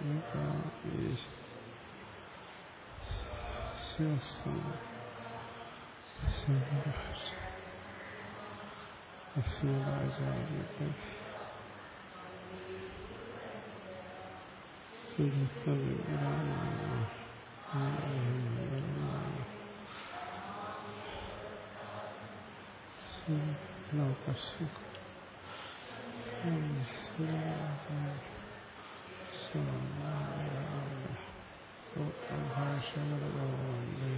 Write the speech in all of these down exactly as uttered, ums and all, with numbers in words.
അസ്മദാചാര്യത്തെ ലോകസുഖ ഭാഷകളുണ്ട്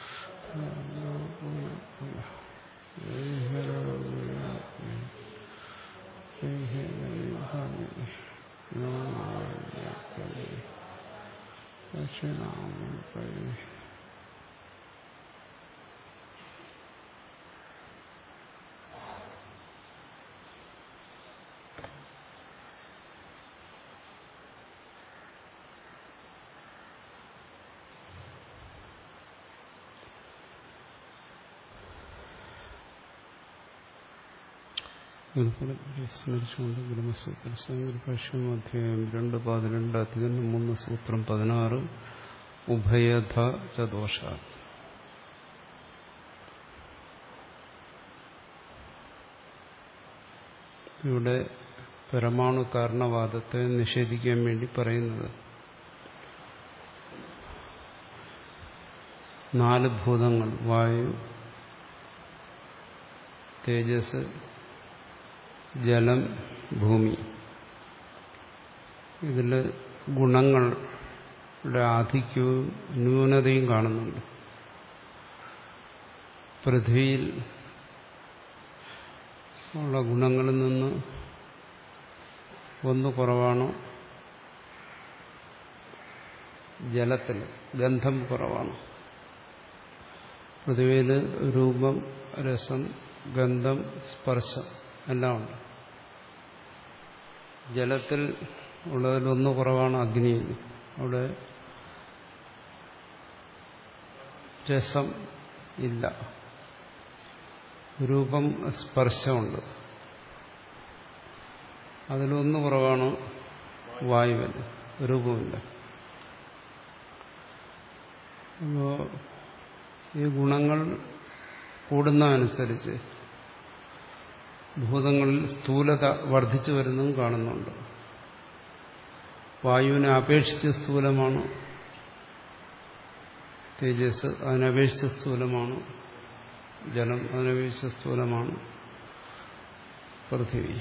ദക്ഷിണാമൂർത്തി സ്മരിച്ചുകൊണ്ട് ബ്രഹ്മസൂത്രം സംഗ്രഭാഷ്യം അധ്യായം രണ്ട് പതിനെണ്ട് അധികം മൂന്ന് സൂത്രം പതിനാറ് ഉഭയധ ച ദോഷ. ഇവിടെ പരമാണു കാരണവാദത്തെ നിഷേധിക്കാൻ വേണ്ടി പറയുന്നത് നാല് ഭൂതങ്ങൾ വായു, തേജസ്, ജലം, ഭൂമി, ഇതിൽ ഗുണങ്ങളുടെ ആധിക്യവും ന്യൂനതയും കാണുന്നുണ്ട്. പൃഥ്വിയിൽ ഉള്ള ഗുണങ്ങളിൽ നിന്ന് ഒന്ന് കുറവാണ്, ജലത്തിൽ ഗന്ധം കുറവാണ്. പൃഥ്വിയിൽ രൂപം, രസം, ഗന്ധം, സ്പർശം എല്ലാം ഉണ്ട്. ജലത്തിൽ ഉള്ളതിലൊന്ന് കുറവാണ്, അഗ്നിയിൽ. അവിടെ രസം ഇല്ല, രൂപം, സ്പർശമുണ്ട്. അതിലൊന്ന് കുറവാണ് വായുവിൽ, രൂപമില്ല. അപ്പോൾ ഈ ഗുണങ്ങൾ കൂടുന്നതനുസരിച്ച് ഭൂതങ്ങളിൽ സ്ഥൂലത വർദ്ധിച്ചു വരുന്നതും കാണുന്നുണ്ട്. വായുവിനെ അപേക്ഷിച്ച് സ്ഥൂലമാണ് തേജസ്, അതിനപേക്ഷിച്ച് സ്ഥൂലമാണ് ജലം, അതിനപേക്ഷിച്ച് സ്ഥൂലമാണ് പൃഥ്വി.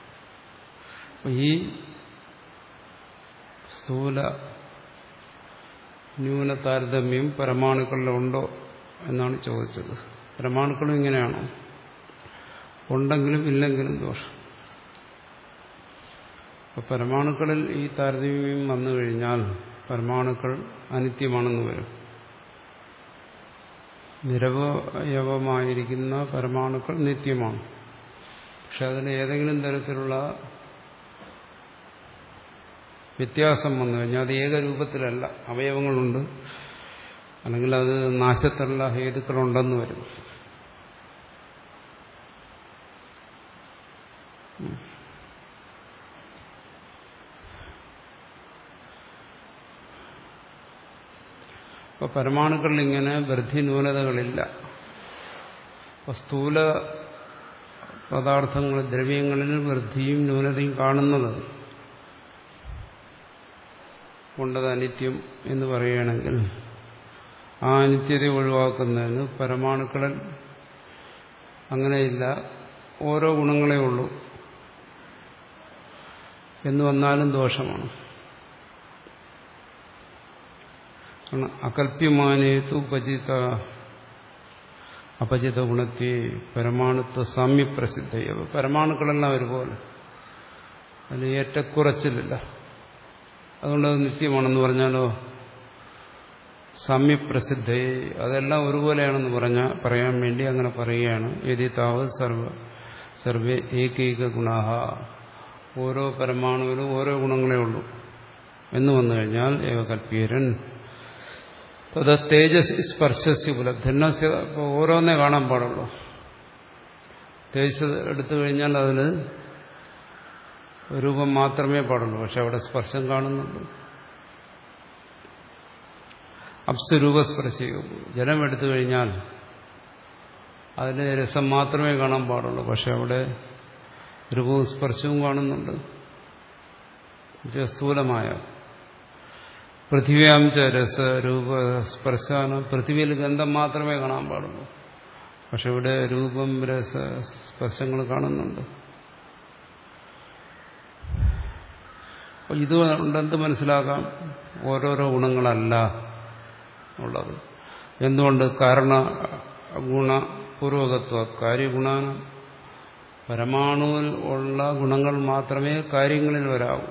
ഈ സ്ഥൂല ന്യൂന താരതമ്യം പരമാണുക്കളിലുണ്ടോ എന്നാണ് ചോദിച്ചത്. പരമാണുക്കളും ഇങ്ങനെയാണോ? ഉണ്ടെങ്കിലും ഇല്ലെങ്കിലും ദോഷം. അപ്പൊ പരമാണുക്കളിൽ ഈ താരതമ്യം വന്നു കഴിഞ്ഞാൽ പരമാണുക്കൾ അനിത്യമാണെന്ന് വരും. നിരവയവമായിരിക്കുന്ന പരമാണുക്കൾ നിത്യമാണ്. പക്ഷെ അതിന് ഏതെങ്കിലും തരത്തിലുള്ള വ്യത്യാസം വന്നു കഴിഞ്ഞാൽ അത് ഏകരൂപത്തിലല്ല, അവയവങ്ങളുണ്ട്, അല്ലെങ്കിൽ അത് നാശത്തിലുള്ള ഹേതുക്കളുണ്ടെന്ന് വരും. അപ്പൊ പരമാണുക്കളിൽ ഇങ്ങനെ വൃദ്ധി ന്യൂനതകളില്ല. അപ്പൊ സ്ഥൂല പദാർത്ഥങ്ങൾ, ദ്രവ്യങ്ങളിൽ വൃദ്ധിയും ന്യൂനതയും കാണുന്നത് കൊണ്ടത് അനിത്യം എന്ന് പറയുകയാണെങ്കിൽ ആ അനിത്യത ഒഴിവാക്കുന്നതിന് പരമാണുക്കളിൽ അങ്ങനെയില്ല, ഓരോ ഗുണങ്ങളേ ഉള്ളൂ എന്ന് വന്നാലും ദോഷമാണ്. അകല്പ്യമാനേതു ഉപചിത അപചിത ഗുണത്തെ പരമാണുത്വ സാമ്യപ്രസിദ്ധയ. പരമാണുക്കളെല്ലാം ഒരുപോലെ, അതിന് ഏറ്റക്കുറച്ചിലില്ല. അതുകൊണ്ടത് നിത്യമാണെന്ന് പറഞ്ഞാലോ സാമ്യപ്രസിദ്ധയെ, അതെല്ലാം ഒരുപോലെയാണെന്ന് പറഞ്ഞാൽ പറയാൻ വേണ്ടി അങ്ങനെ പറയുകയാണ്. യതി താവത് സർവ സർവേ ഏകൈക ഗുണാഹ, ഓരോ പരമാണുവിലും ഓരോ ഗുണങ്ങളേ ഉള്ളൂ എന്ന് വന്നു കഴിഞ്ഞാൽ ഏവകൽപ്പീരൻ തത് തേജസ് സ്പർശസ്യ ഉപലബ്ധന്യ. ഇപ്പോൾ ഓരോന്നേ കാണാൻ പാടുള്ളൂ. തേജസ് എടുത്തു കഴിഞ്ഞാൽ അതിന് രൂപം മാത്രമേ പാടുള്ളൂ, പക്ഷെ അവിടെ സ്പർശം കാണുന്നുണ്ട്, അപ്സരൂപസ്പർശയോ ജലം എടുത്തു കഴിഞ്ഞാൽ അതിന് രസം മാത്രമേ കാണാൻ പാടുള്ളൂ. പക്ഷെ അവിടെ രൂപവും സ്പർശവും കാണുന്നുണ്ട്. സ്ഥൂലമായ പൃഥിവ്യാംച രസ രൂപ സ്പർശാനം പൃഥിവിയിൽ ഗന്ധം മാത്രമേ കാണാൻ പാടുള്ളൂ. പക്ഷെ ഇവിടെ രൂപം രസ സ്പർശങ്ങൾ കാണുന്നുണ്ട്. ഇതുകൊണ്ടെന്ത് മനസ്സിലാക്കാം? ഓരോരോ ഗുണങ്ങളല്ല ഉള്ളത്. എന്തുകൊണ്ട്? കാരണ ഗുണ പൂർവകത്വ കാര്യഗുണാന പരമാണുവിൽ ഉള്ള ഗുണങ്ങൾ മാത്രമേ കാര്യങ്ങളിൽ വരാവൂ.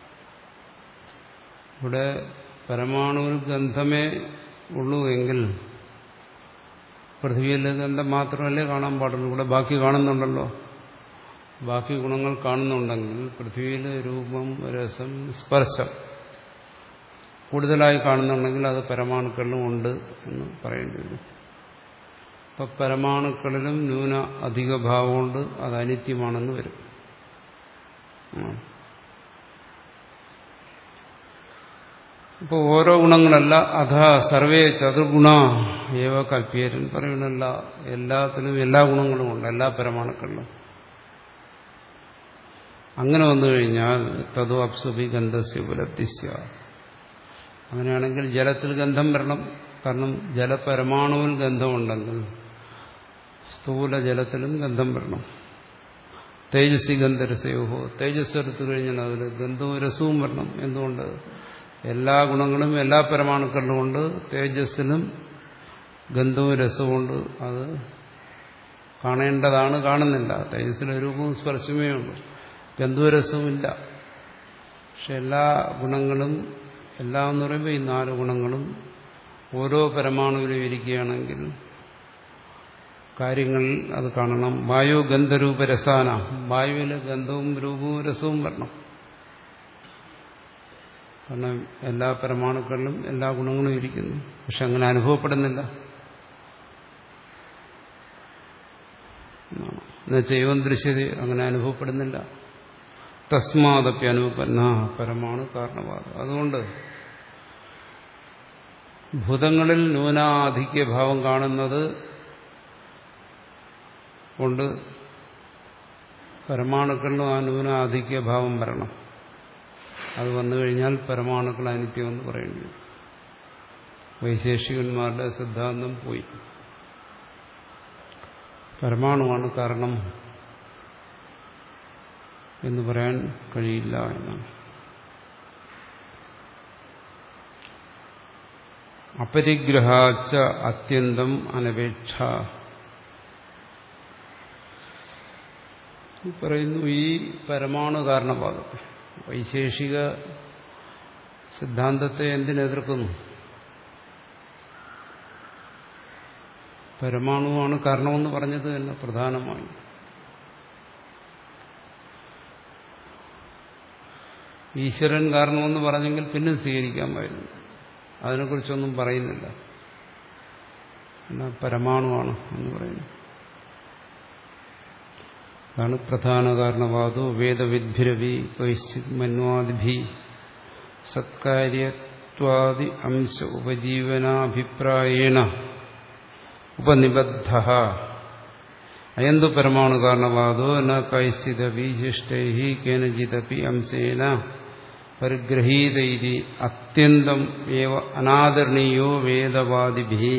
ഇവിടെ പരമാണുവിൽ ഗന്ധമേ ഉള്ളൂ എങ്കിൽ പൃഥ്വിയിലെ ഗന്ധം മാത്രമല്ലേ കാണാൻ പാടുള്ളൂ. ഇവിടെ ബാക്കി കാണുന്നുണ്ടല്ലോ. ബാക്കി ഗുണങ്ങൾ കാണുന്നുണ്ടെങ്കിൽ പൃഥ്വിയിൽ രൂപം രസം സ്പർശം കൂടുതലായി കാണുന്നുണ്ടെങ്കിൽ അത് പരമാണുക്കളിലും ഉണ്ട് എന്ന് പറയേണ്ടി വരും. അപ്പൊ പരമാണുക്കളിലും ന്യൂന അധിക ഭാവമുണ്ട്. അത് അനിത്യമാണെന്ന് വരും. ഇപ്പോൾ ഓരോ ഗുണങ്ങളല്ല അഥ സർവേ ചതുർഗുണ ഏവ കൽപ്പിയരൻ പറയുന്നല്ല. എല്ലാത്തിനും എല്ലാ ഗുണങ്ങളും ഉണ്ട്, എല്ലാ പരമാണുക്കളിലും. അങ്ങനെ വന്നു കഴിഞ്ഞാൽ തതു അപ്സുഭി ഗന്ധസ്യ ഉപലബ്ധിസ്യ. അങ്ങനെയാണെങ്കിൽ ജലത്തിൽ ഗന്ധം വരണം. കാരണം ജലപരമാണുവിൽ ഗന്ധമുണ്ടെങ്കിൽ സ്ഥൂല ജലത്തിലും ഗന്ധം വരണം. തേജസ്സി ഗന്ധരസയോഹോ തേജസ് എടുത്തു കഴിഞ്ഞാൽ അതിൽ ഗന്ധവും രസവും വരണം. എന്തുകൊണ്ട്? എല്ലാ ഗുണങ്ങളും എല്ലാ പരമാണുക്കളിലും ഉണ്ട്. തേജസ്സിലും ഗന്ധവും രസവും ഉണ്ട്. അത് കാണേണ്ടതാണ്, കാണുന്നില്ല. തേജസ്സിലെ രൂപവും സ്പർശമേ ഉള്ളൂ, ഗന്ധവും ഇല്ല. പക്ഷെ എല്ലാ ഗുണങ്ങളും, എല്ലാം എന്ന് പറയുമ്പോൾ ഈ നാല് ഗുണങ്ങളും ഓരോ പരമാണുവിലും ഇരിക്കുകയാണെങ്കിൽ കാര്യങ്ങളിൽ അത് കാണണം. വായു ഗന്ധരൂപ രസാന വായുവിൽ ഗന്ധവും രൂപവും രസവും വരണം. കാരണം എല്ലാ പരമാണുക്കളിലും എല്ലാ ഗുണങ്ങളും ഇരിക്കുന്നു. പക്ഷെ അങ്ങനെ അനുഭവപ്പെടുന്നില്ല. എന്നുവെച്ചാൽ ഏവം ദൃശ്യത അങ്ങനെ അനുഭവപ്പെടുന്നില്ല. തസ്മാദപ്പി അനുപന്ന പരമാണു കാരണവാദം. അതുകൊണ്ട് ഭൂതങ്ങളിൽ ന്യൂനാധിക്യ ഭാവം കാണുന്നത് കൊണ്ട് പരമാണുക്കളിലും ആ ന്യൂനാധിക്യ ഭാവം വരണം. അത് വന്നു കഴിഞ്ഞാൽ പരമാണുക്കൾ അനിത്യമെന്ന് പറയേണ്ടി വരും. വൈശേഷികന്മാരുടെ സിദ്ധാന്തം പോയി. പരമാണുവാണ് കാരണം എന്ന് പറയാൻ കഴിയില്ല എന്നാണ്. അപരിഗ്രഹാച്ച അത്യന്തം അനപേക്ഷ പറയുന്നു. ഈ പരമാണു കാരണവാദം വൈശേഷിക സിദ്ധാന്തത്തെ എന്തിനെതിർക്കുന്നു? പരമാണുവാണ് കാരണമെന്ന് പറഞ്ഞത് തന്നെ പ്രധാനമായി. ഈശ്വരൻ കാരണമെന്ന് പറഞ്ഞെങ്കിൽ പിന്നെ സ്വീകരിക്കാമായിരുന്നു. അതിനെക്കുറിച്ചൊന്നും പറയുന്നില്ല. എന്നാൽ പരമാണുവാണ് എന്ന് പറയുന്നു. അതാണ് പ്രധാന കാരണവാദോ വേദവിദ്ഭിരവി കൈശ്ചിത് മന്വാദിഭി സത്കാര്യത്വാദി അംശ ഉപജീവനാഭിപ്രായേണ ഉപനിബദ്ധ അയന്തു പരമാണു കാരണവാദോ ന കൈശ്ചിദപി ശിഷ്ടൈ കേനചിദപി അംശേന പരിഗ്രഹീതൈതി അത്യന്തം ഏവ അനാദരണീയോ വേദവാദിഭി.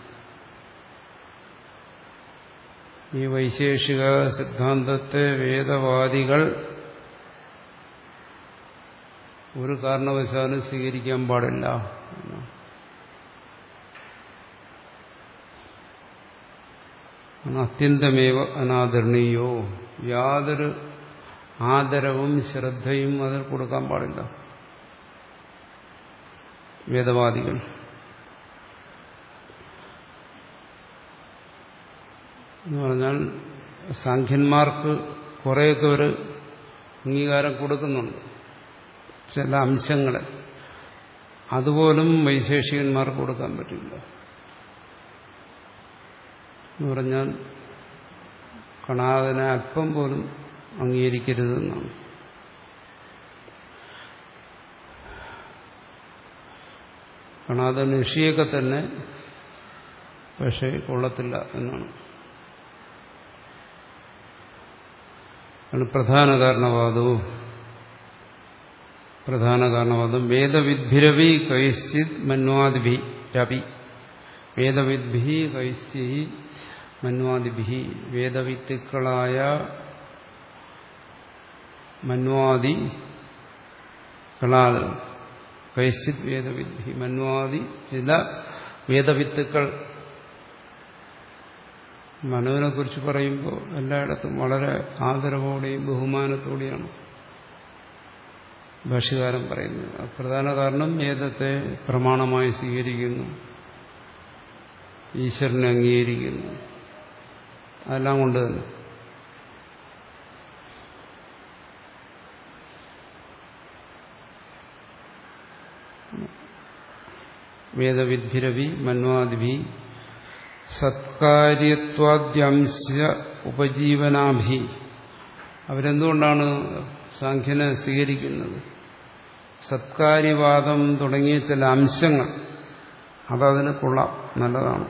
ഈ വൈശേഷിക സിദ്ധാന്തത്തെ വേദവാദികൾ ഒരു കാരണവശാലും സ്വീകരിക്കാൻ പാടില്ല. അത്യന്തമേവ അനാദരണീയോ യാതൊരു ആദരവും ശ്രദ്ധയും അതിൽ കൊടുക്കാൻ പാടില്ല വേദവാദികൾ. എന്ന് പറഞ്ഞാൽ സാഖ്യന്മാർക്ക് കുറേയൊക്കെ ഒരു അംഗീകാരം കൊടുക്കുന്നുണ്ട്, ചില അംശങ്ങൾ. അതുപോലും വൈശേഷികന്മാർക്ക് കൊടുക്കാൻ പറ്റില്ല. എന്ന് പറഞ്ഞാൽ കണാദനെ അല്പം പോലും അംഗീകരിക്കരുതെന്നാണ്. കണാദൻ ഋഷിയൊക്കെ തന്നെ, പക്ഷെ കൊള്ളത്തില്ല എന്നാണ്. പ്രധാന കാരണവാദവും പ്രധാന കാരണവാദം വേദവിദ്ഭിരവി കൈശ്ചിത് മന്വാദിഭി രവി വേദവിദ്ഭി കൈശ്ചി മന്വാദിഭി വേദവിത്തുക്കളായ മന്വാദികളാൽ കൈശ്ചിത് വേദവിദ്ഭി മന്വാദി ചില വേദവിത്തുക്കൾ. മനുവിനെ കുറിച്ച് പറയുമ്പോൾ എല്ലായിടത്തും വളരെ ആദരവോടെയും ബഹുമാനത്തോടെയാണ് ഭാഷ്യകാരൻ പറയുന്നത്. പ്രധാന കാരണം വേദത്തെ പ്രമാണമായി സ്വീകരിക്കുന്നു, ഈശ്വരനെ അംഗീകരിക്കുന്നു, അതെല്ലാം കൊണ്ട് തന്നെ. വേദവിദ്ഭിരവി മന്വാദിഭി സത്കാര്യത്വാദ്യംശ ഉപജീവനാഭി. അവരെന്തുകൊണ്ടാണ് സാഖ്യനെ സ്വീകരിക്കുന്നത്? സത്കാര്യവാദം തുടങ്ങിയ ചില അംശങ്ങൾ അതതിന് കൊള്ളാം, നല്ലതാണ്.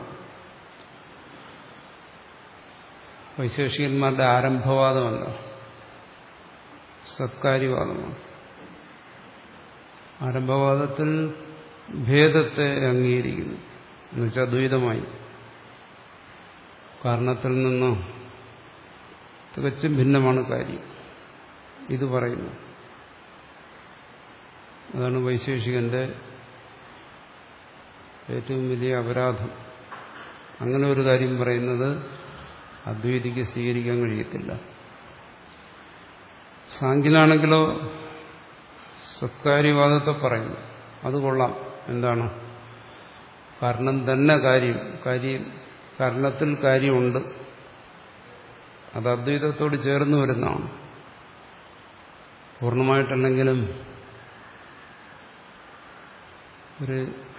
വൈശേഷികന്മാരുടെ ആരംഭവാദമല്ല, സത്കാര്യവാദമാണ്. ആരംഭവാദത്തിൽ ഭേദത്തെ അംഗീകരിക്കുന്നു, എന്നുവെച്ചാൽ ദ്വൈതമായി, കാരണത്തിൽ നിന്ന് തികച്ചും ഭിന്നമാണ് കാര്യം. ഇത് പറയുന്നു. അതാണ് വൈശേഷികന്റെ ഏറ്റവും വലിയ അപരാധം. അങ്ങനെ ഒരു കാര്യം പറയുന്നത് അദ്വൈതിക്ക് സ്വീകരിക്കാൻ കഴിയത്തില്ല. സാഖ്യനാണെങ്കിലോ സത്കാര്യവാദത്തെ പറയുന്നു, അത് കൊള്ളാം. എന്താണ്? കാരണം തന്നെ കാര്യം കാര്യം കാരണത്തിൽ കാര്യമുണ്ട്, അത് അദ്വൈതത്തോട് ചേർന്ന് വരുന്നതാണ്. പൂർണ്ണമായിട്ടല്ലെങ്കിലും ഒരു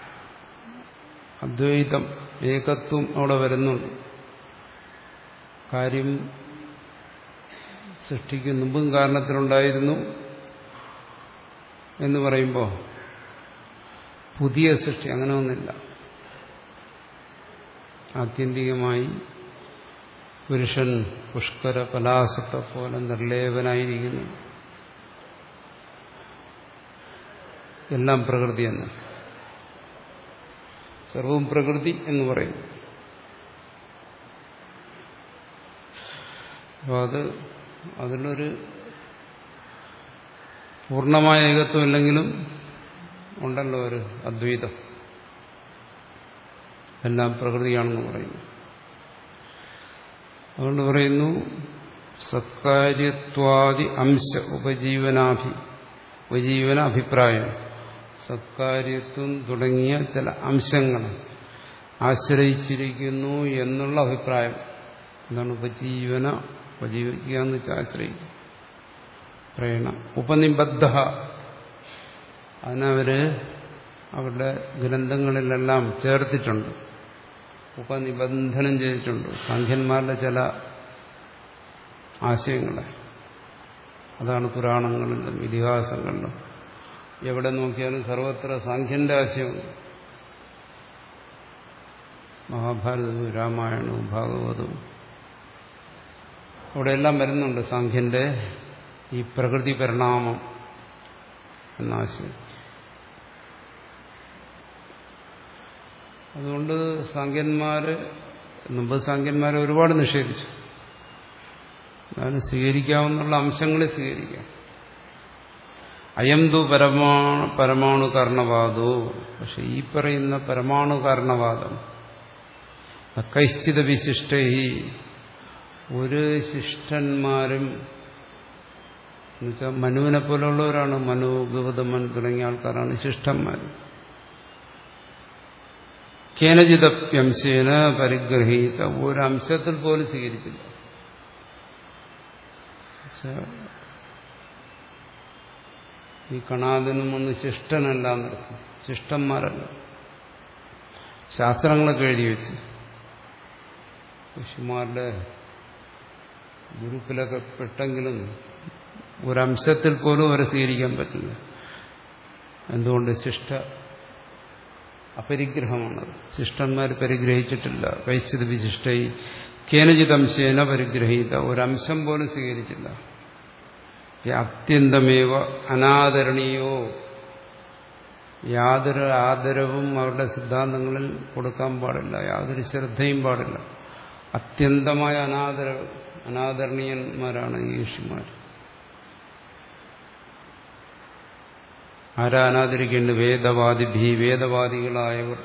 അദ്വൈതം, ഏകത്വം അവിടെ വരുന്നുണ്ട്. കാര്യം സൃഷ്ടിക്ക് മുമ്പും കാരണത്തിലുണ്ടായിരുന്നു എന്ന് പറയുമ്പോൾ പുതിയ സൃഷ്ടി അങ്ങനെ ഒന്നില്ല. ആത്യന്തികമായി പുരുഷൻ പുഷ്കര പലാസത്തെ പോലെ നിർലേപനായിരിക്കുന്നു. എല്ലാം പ്രകൃതി തന്നെ, സർവവും പ്രകൃതി എന്ന് പറയും. അപ്പോൾ അത് അതിലൊരു പൂർണ്ണമായ ഏകത്വം ഇല്ലെങ്കിലും ഉണ്ടല്ലോ ഒരു അദ്വൈതം, എല്ലാം പ്രകൃതിയാണെന്ന് പറയുന്നു. അതുകൊണ്ട് പറയുന്നു സത്കാര്യത്വാദി അംശ ഉപജീവനാഭി ഉപജീവന അഭിപ്രായം. സത്കാര്യത്വം തുടങ്ങിയ ചില അംശങ്ങൾ ആശ്രയിച്ചിരിക്കുന്നു എന്നുള്ള അഭിപ്രായം. എന്താണ് ഉപജീവന? ഉപജീവിക്കുക എന്ന് വെച്ചാൽ ആശ്രയിക്കും. പ്രേണ ഉപനിബദ്ധ, അതിനവര് അവരുടെ ഗ്രന്ഥങ്ങളിലെല്ലാം ചേർത്തിട്ടുണ്ട്, ഉപനിബന്ധനം ചെയ്തിട്ടുണ്ട് സാഖ്യന്മാരുടെ ചില ആശയങ്ങളെ. അതാണ് പുരാണങ്ങളിലും ഇതിഹാസങ്ങളിലും എവിടെ നോക്കിയാലും സർവത്ര സാഖ്യന്റെ ആശയമുണ്ട്. മഹാഭാരതവും രാമായണവും ഭാഗവതവും അവിടെയെല്ലാം വരുന്നുണ്ട് സാഖ്യന്റെ ഈ പ്രകൃതി പരിണാമം എന്ന ആശയം. അതുകൊണ്ട് സാഖ്യന്മാര് മുമ്പ് സാഖ്യന്മാരെ ഒരുപാട് നിഷേധിച്ചു. അതിന് സ്വീകരിക്കാവുന്ന അംശങ്ങളെ സ്വീകരിക്കാം. അയം തു പരമാ പരമാണു കാരണവാദോ. പക്ഷെ ഈ പറയുന്ന പരമാണു കാരണവാദം കൈശ്ചിത വിശിഷ്ടൈ, ഒരു ശിഷ്ടന്മാരും എന്നുവെച്ചാൽ മനുവിനെ പോലുള്ളവരാണ്, മനു ഗൗതമൻ തുടങ്ങിയ ആൾക്കാരാണ് ശിഷ്ടന്മാർ. കേനചിതപ്യംശേന പരിഗ്രഹീത, ഒരംശത്തിൽ പോലും സ്വീകരിച്ചില്ല. ഈ കണാദനും ഒന്ന് ശിഷ്ടനല്ല എന്നർത്ഥം, ശിഷ്ടന്മാരല്ല. ശാസ്ത്രങ്ങളൊക്കെ എഴുതി വെച്ച് ഋഷിമാരുടെ ഗ്രൂപ്പിലൊക്കെ പെട്ടെങ്കിലും ഒരംശത്തിൽ പോലും അവരെ സ്വീകരിക്കാൻ പറ്റില്ല. എന്തുകൊണ്ട്? ശിഷ്ട അപരിഗ്രഹമാണത്. ശിഷ്ടന്മാർ പരിഗ്രഹിച്ചിട്ടില്ല. കൈശ്ചിത് വിശിഷ്ടൈ കേനചിതംശേന പരിഗ്രഹീത, ഒരംശം പോലും സ്വീകരിച്ചില്ല. അത്യന്തമേവ അനാദരണീയോ, യാതൊരു ആദരവും അവരുടെ സിദ്ധാന്തങ്ങളിൽ കൊടുക്കാൻ പാടില്ല, യാതൊരു ശ്രദ്ധയും പാടില്ല. അത്യന്തമായ അനാദര അനാദരണീയന്മാരാണ് ഈ ഋഷിമാർ. ആരാ അനാദരിക്കേണ്ടത്? വേദവാദി ഭീ, വേദവാദികളായവർ.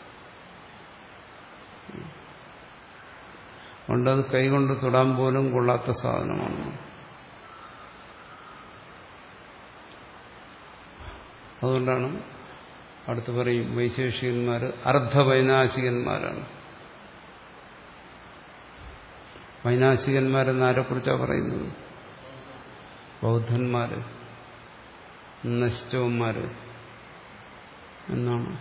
അതുകൊണ്ടത് കൈകൊണ്ട് തൊടാൻ പോലും കൊള്ളാത്ത സാധനമാണ്. അതുകൊണ്ടാണ് അടുത്ത് പറയും വൈശേഷികന്മാർ അർദ്ധവൈനാശികന്മാരാണ്. വൈനാശികന്മാരെന്ന് ആരെക്കുറിച്ചാണ് പറയുന്നത്? ബൗദ്ധന്മാര്, നശിച്ചവന്മാര് എന്നാണ്.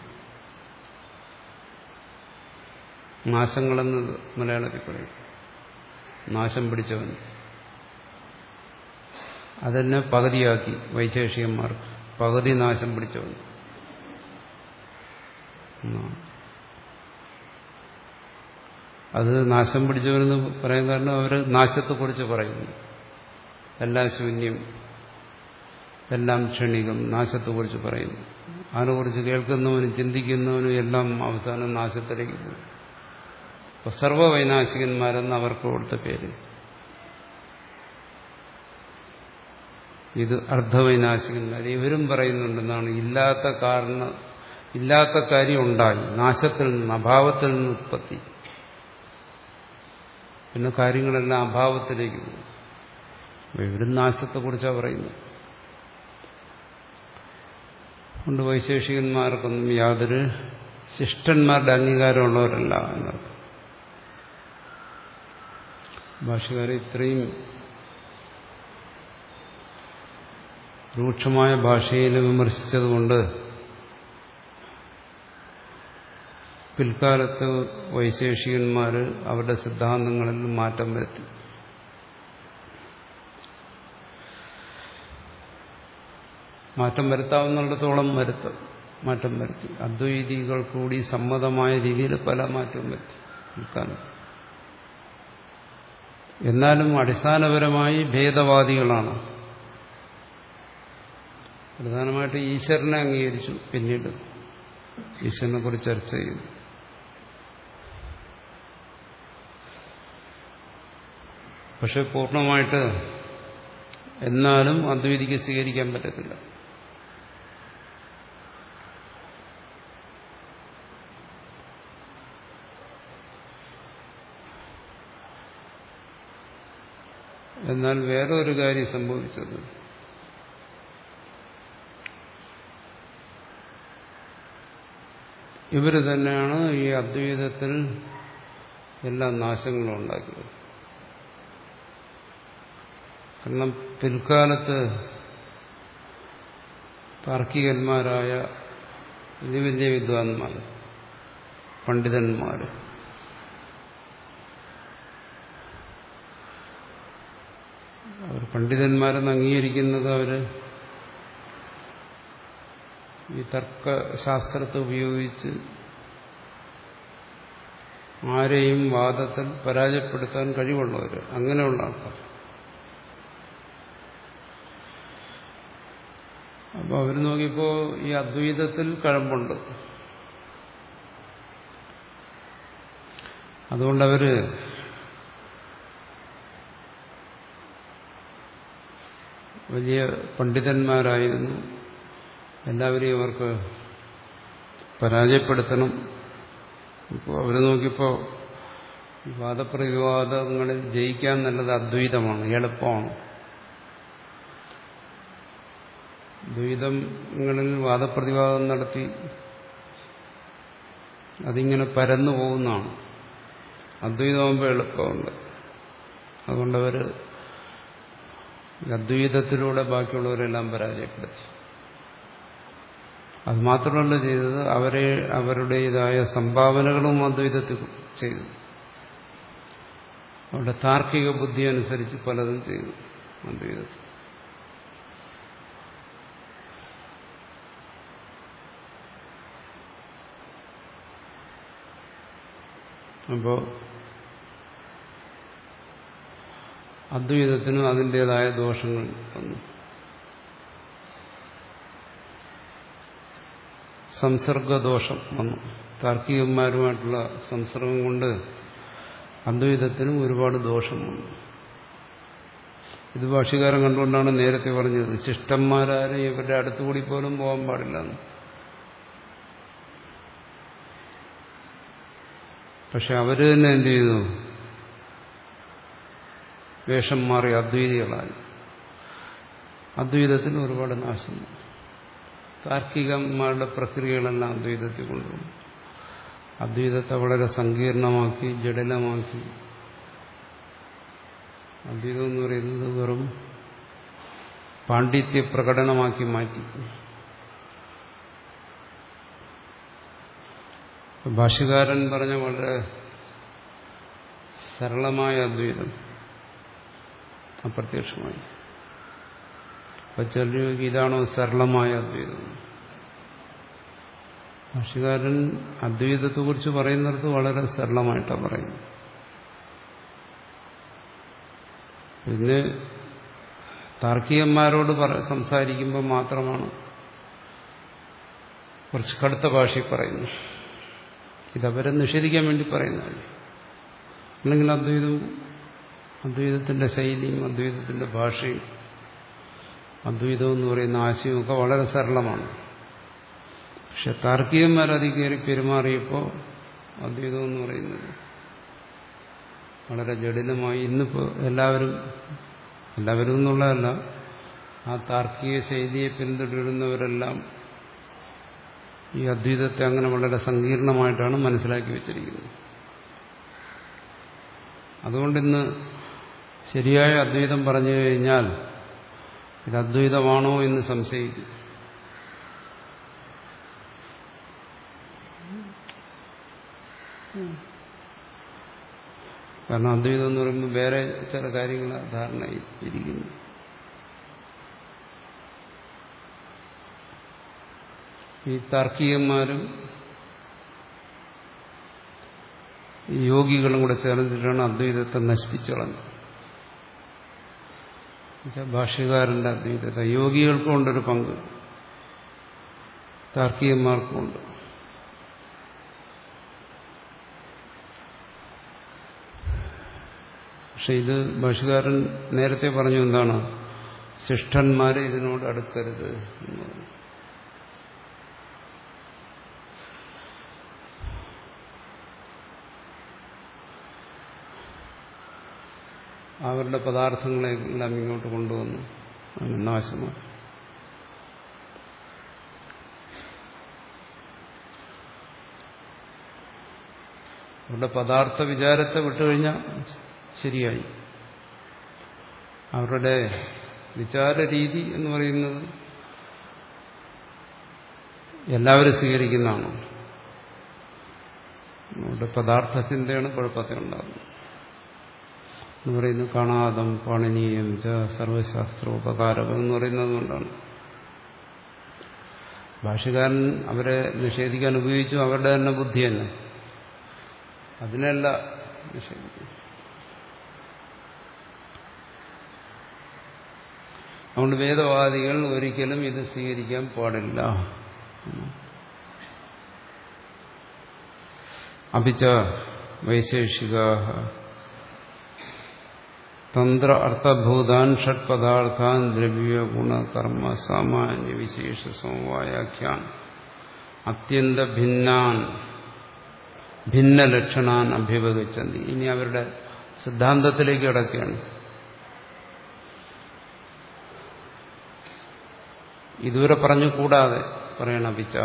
നാശങ്ങളെന്ന് മലയാളത്തിൽ പറയും. നാശം പിടിച്ചവൻ. അതെന്നെ പകുതിയാക്കി വൈശേഷികന്മാർക്ക്. പകുതി നാശം പിടിച്ചവൻ. അത് നാശം പിടിച്ചവരെന്ന് പറയാൻ കാരണം അവർ നാശത്തെക്കുറിച്ച് പറയുന്നു. എല്ലാം ശൂന്യം, എല്ലാം ക്ഷണികം, നാശത്തെക്കുറിച്ച് പറയുന്നു. അതിനെക്കുറിച്ച് കേൾക്കുന്നവനും ചിന്തിക്കുന്നവനും എല്ലാം അവസാനം നാശത്തിലേക്ക് പോകും. അപ്പോൾ സർവ്വവൈനാശികന്മാരെന്ന് അവർക്ക് കൊടുത്ത പേര്. ഇത് അർദ്ധവൈനാശികന്മാർ. ഇവരും പറയുന്നുണ്ടെന്നാണ് ഇല്ലാത്ത കാരണം, ഇല്ലാത്ത കാര്യം ഉണ്ടായി, നാശത്തിൽ നിന്ന്, അഭാവത്തിൽ നിന്ന് ഉത്പത്തി, പിന്നെ കാര്യങ്ങളെല്ലാം അഭാവത്തിലേക്ക് പോകും. ഇവരും നാശത്തെക്കുറിച്ചാണ് പറയുന്നത്. അതുകൊണ്ട് വൈശേഷികന്മാർക്കൊന്നും യാതൊരു ശിഷ്ടന്മാരുടെ അംഗീകാരമുള്ളവരല്ല എന്നർത്ഥം. ഭാഷകാരെ ഇത്രയും രൂക്ഷമായ ഭാഷയിൽ വിമർശിച്ചതുകൊണ്ട് പിൽക്കാലത്ത് വൈശേഷികന്മാർ അവരുടെ സിദ്ധാന്തങ്ങളിൽ മാറ്റം വരുത്തി. മാറ്റം വരുത്താവുന്നിടത്തോളം വരുത്തും മാറ്റം വരുത്തി. അദ്വൈതികൾ കൂടി സമ്മതമായ രീതിയിൽ പല മാറ്റവും വരുത്തി പിൽക്കാലത്ത്. എന്നാലും അടിസ്ഥാനപരമായി ഭേദവാദികളാണ്. പ്രധാനമായിട്ട് ഈശ്വരനെ അംഗീകരിച്ചു. പിന്നീട് ഈശ്വരനെ കുറിച്ച് ചർച്ച ചെയ്തു. പക്ഷെ പൂർണ്ണമായിട്ട് എന്നാലും അദ്വൈതിക്ക് സ്വീകരിക്കാൻ പറ്റത്തില്ല. എന്നാൽ വേറെ ഒരു കാര്യം സംഭവിച്ചത്, ഇവര് തന്നെയാണ് ഈ അദ്വൈതത്തിൽ എല്ലാ നാശങ്ങളും ഉണ്ടാക്കിയത്. കാരണം പിൽക്കാലത്ത് താർക്കികന്മാരായ വലിയ വലിയ വിദ്വാൻമാർ, പണ്ഡിതന്മാർ അവർ പണ്ഡിതന്മാരെന്ന് അംഗീകരിക്കുന്നത് അവര് ഈ തർക്കശാസ്ത്രത്തെ ഉപയോഗിച്ച് ആരെയും വാദത്തിൽ പരാജയപ്പെടുത്താൻ കഴിവുള്ളവർ, അങ്ങനെയുള്ള ആൾക്കാർ. അപ്പോൾ അവർ നോക്കിയപ്പോൾ ഈ അദ്വൈതത്തിൽ കഴമ്പുണ്ട്. അതുകൊണ്ടവര് വലിയ പണ്ഡിതന്മാരായിരുന്നു. എല്ലാവരെയും അവർക്ക് പരാജയപ്പെടുത്തണം. ഇപ്പോൾ അവർ നോക്കിയപ്പോൾ വാദപ്രതിവാദങ്ങളിൽ ജയിക്കാൻ നല്ലത് അദ്വൈതമാണ്, എളുപ്പമാണ്. ദ്വൈതങ്ങളിൽ വാദപ്രതിവാദം നടത്തി അതിങ്ങനെ പരന്നു പോകുന്നതാണ്. അദ്വൈതമാകുമ്പോൾ എളുപ്പമുണ്ട്. അതുകൊണ്ടവർ അദ്വൈതത്തിലൂടെ ബാക്കിയുള്ളവരെല്ലാം പരാജയപ്പെടുത്തി. അത് മാത്രമല്ല ചെയ്തത്, അവരെ അവരുടേതായ സംഭാവനകളും അദ്വൈതത്തിൽ ചെയ്തു. അവരുടെ താർക്കിക ബുദ്ധി അനുസരിച്ച് പലതും ചെയ്തു അദ്വൈതത്തിൽ. അപ്പോൾ അദ്വൈതത്തിനും അതിൻ്റെതായ ദോഷങ്ങൾ വന്നു. സംസർഗദോഷം വന്നു. താർക്കികന്മാരുമായിട്ടുള്ള സംസർഗം കൊണ്ട് അദ്വൈതത്തിനും ഒരുപാട് ദോഷം വന്നു. ഇത് ഭാഷ്യകാരൻ കണ്ടുകൊണ്ടാണ് നേരത്തെ പറഞ്ഞത് ശിഷ്ടന്മാരാരും ഇവരുടെ അടുത്തുകൂടി പോലും പോകാൻ പാടില്ല. പക്ഷെ അവര് തന്നെ എന്ത് ചെയ്തു? വേഷം മാറി അദ്വൈതികളായി. അദ്വൈതത്തിന് ഒരുപാട് നാശം. താർക്കികന്മാരുടെ പ്രക്രിയകളെല്ലാം അദ്വൈതത്തിൽ കൊണ്ടുവന്നു. അദ്വൈതത്തെ വളരെ സങ്കീർണമാക്കി, ജടിലമാക്കി. അദ്വൈതം എന്ന് പറയുന്നത് വെറും പാണ്ഡിത്യ പ്രകടനമാക്കി മാറ്റി. ഭാഷ്യകാരൻ പറഞ്ഞ വളരെ സരളമായ അദ്വൈതം അപ്രത്യക്ഷമായി. അപ്പൊ ചിലർക്ക് ഇതാണോ സരളമായ അദ്വൈതം? ഭാഷ്യകാരൻ അദ്വൈതത്തെക്കുറിച്ച് പറയുന്നിടത്ത് വളരെ സരളമായിട്ടാണ് പറയുന്നത്. പിന്നെ താർക്കികന്മാരോട് സംസാരിക്കുമ്പോൾ മാത്രമാണ് കുറച്ച് കടുത്ത ഭാഷയിൽ പറയുന്നു. ഇതവരെ നിഷേധിക്കാൻ വേണ്ടി പറയുന്നതല്ല. അല്ലെങ്കിൽ അദ്വൈതവും അദ്വൈതത്തിന്റെ ശൈലിയും അദ്വൈതത്തിന്റെ ഭാഷയും അദ്വൈതം എന്ന് പറയുന്ന ആശയമൊക്കെ വളരെ സരളമാണ്. പക്ഷെ താർക്കികന്മാരതി കയറി പെരുമാറിയപ്പോൾ അദ്വൈതം എന്ന് പറയുന്നത് വളരെ ജടിലമായി. ഇന്നിപ്പോൾ എല്ലാവരും എല്ലാവരും എന്നുള്ളതല്ല, ആ താർക്കിക ശൈലിയെ പിന്തുടരുന്നവരെല്ലാം ഈ അദ്വൈതത്തെ അങ്ങനെ വളരെ സങ്കീർണമായിട്ടാണ് മനസ്സിലാക്കി വെച്ചിരിക്കുന്നത്. അതുകൊണ്ടിന്ന് ശരിയായ അദ്വൈതം പറഞ്ഞു കഴിഞ്ഞാൽ ഇത് അദ്വൈതമാണോ എന്ന് സംശയിക്കും. കാരണം അദ്വൈതം എന്ന് പറയുമ്പോൾ വേറെ ചില കാര്യങ്ങൾ ധാരണ ഇരിക്കുന്നു. ഈ താർക്കികന്മാരും യോഗികളും കൂടെ ചേർന്നിട്ടാണ് അദ്വൈതത്തെ നശിപ്പിച്ചു കളഞ്ഞത്. ഭാഷ്യകാരന്റെ അദ്വൈതത്തെ യോഗികൾക്കുണ്ടൊരു പങ്ക്, താർക്കികന്മാർക്കുമുണ്ട്. പക്ഷെ ഇത് ഭാഷ്യകാരൻ നേരത്തെ പറഞ്ഞു എന്താണ്? ശിഷ്ടന്മാരെ ഇതിനോട് അടുക്കരുത് എന്ന് പറഞ്ഞു. അവരുടെ പദാർത്ഥങ്ങളെല്ലാം ഇങ്ങോട്ട് കൊണ്ടുവന്നു, അതിന് നാശമാണ്. അവരുടെ പദാർത്ഥ വിചാരത്തെ വിട്ടുകഴിഞ്ഞാൽ ശരിയായി. അവരുടെ വിചാര രീതി എന്ന് പറയുന്നത് എല്ലാവരും സ്വീകരിക്കുന്നതാണ്. അവരുടെ പദാർത്ഥ ചിന്തയാണ് കുഴപ്പത്തെ ഉണ്ടാകുന്നത്. എന്ന് പറയുന്നത് കാണാതം പാണിനീയം ച സർവശാസ്ത്രോപകാരം എന്ന് പറയുന്നത് കൊണ്ടാണ്. ഭാഷ്യകാരൻ അവരെ നിഷേധിക്കാൻ ഉപയോഗിച്ചു അവരുടെ തന്നെ ബുദ്ധി തന്നെ, അതിനല്ല നിഷേധിക്കും. അതുകൊണ്ട് വേദവാദികൾ ഒരിക്കലും ഇത് സ്വീകരിക്കാൻ പാടില്ല. അപിച്ച വൈശേഷിക തന്ത്ര അർത്ഥഭൂതാൻ ഷഡ്പദാർത്ഥാൻ ദ്രവ്യ ഗുണ കർമ്മ സാമാന്യ വിശേഷ സമവായാഖ്യാൻ അത്യന്ത ഭിന്നാൻ ഭിന്ന ലക്ഷണാൻ അഭ്യുപഗച്ഛന്തി. ഇനി അവരുടെ സിദ്ധാന്തത്തിലേക്ക് കിടക്കുകയാണ്. ഇതുവരെ പറഞ്ഞു കൂടാതെ പറയണം. അപിച്ച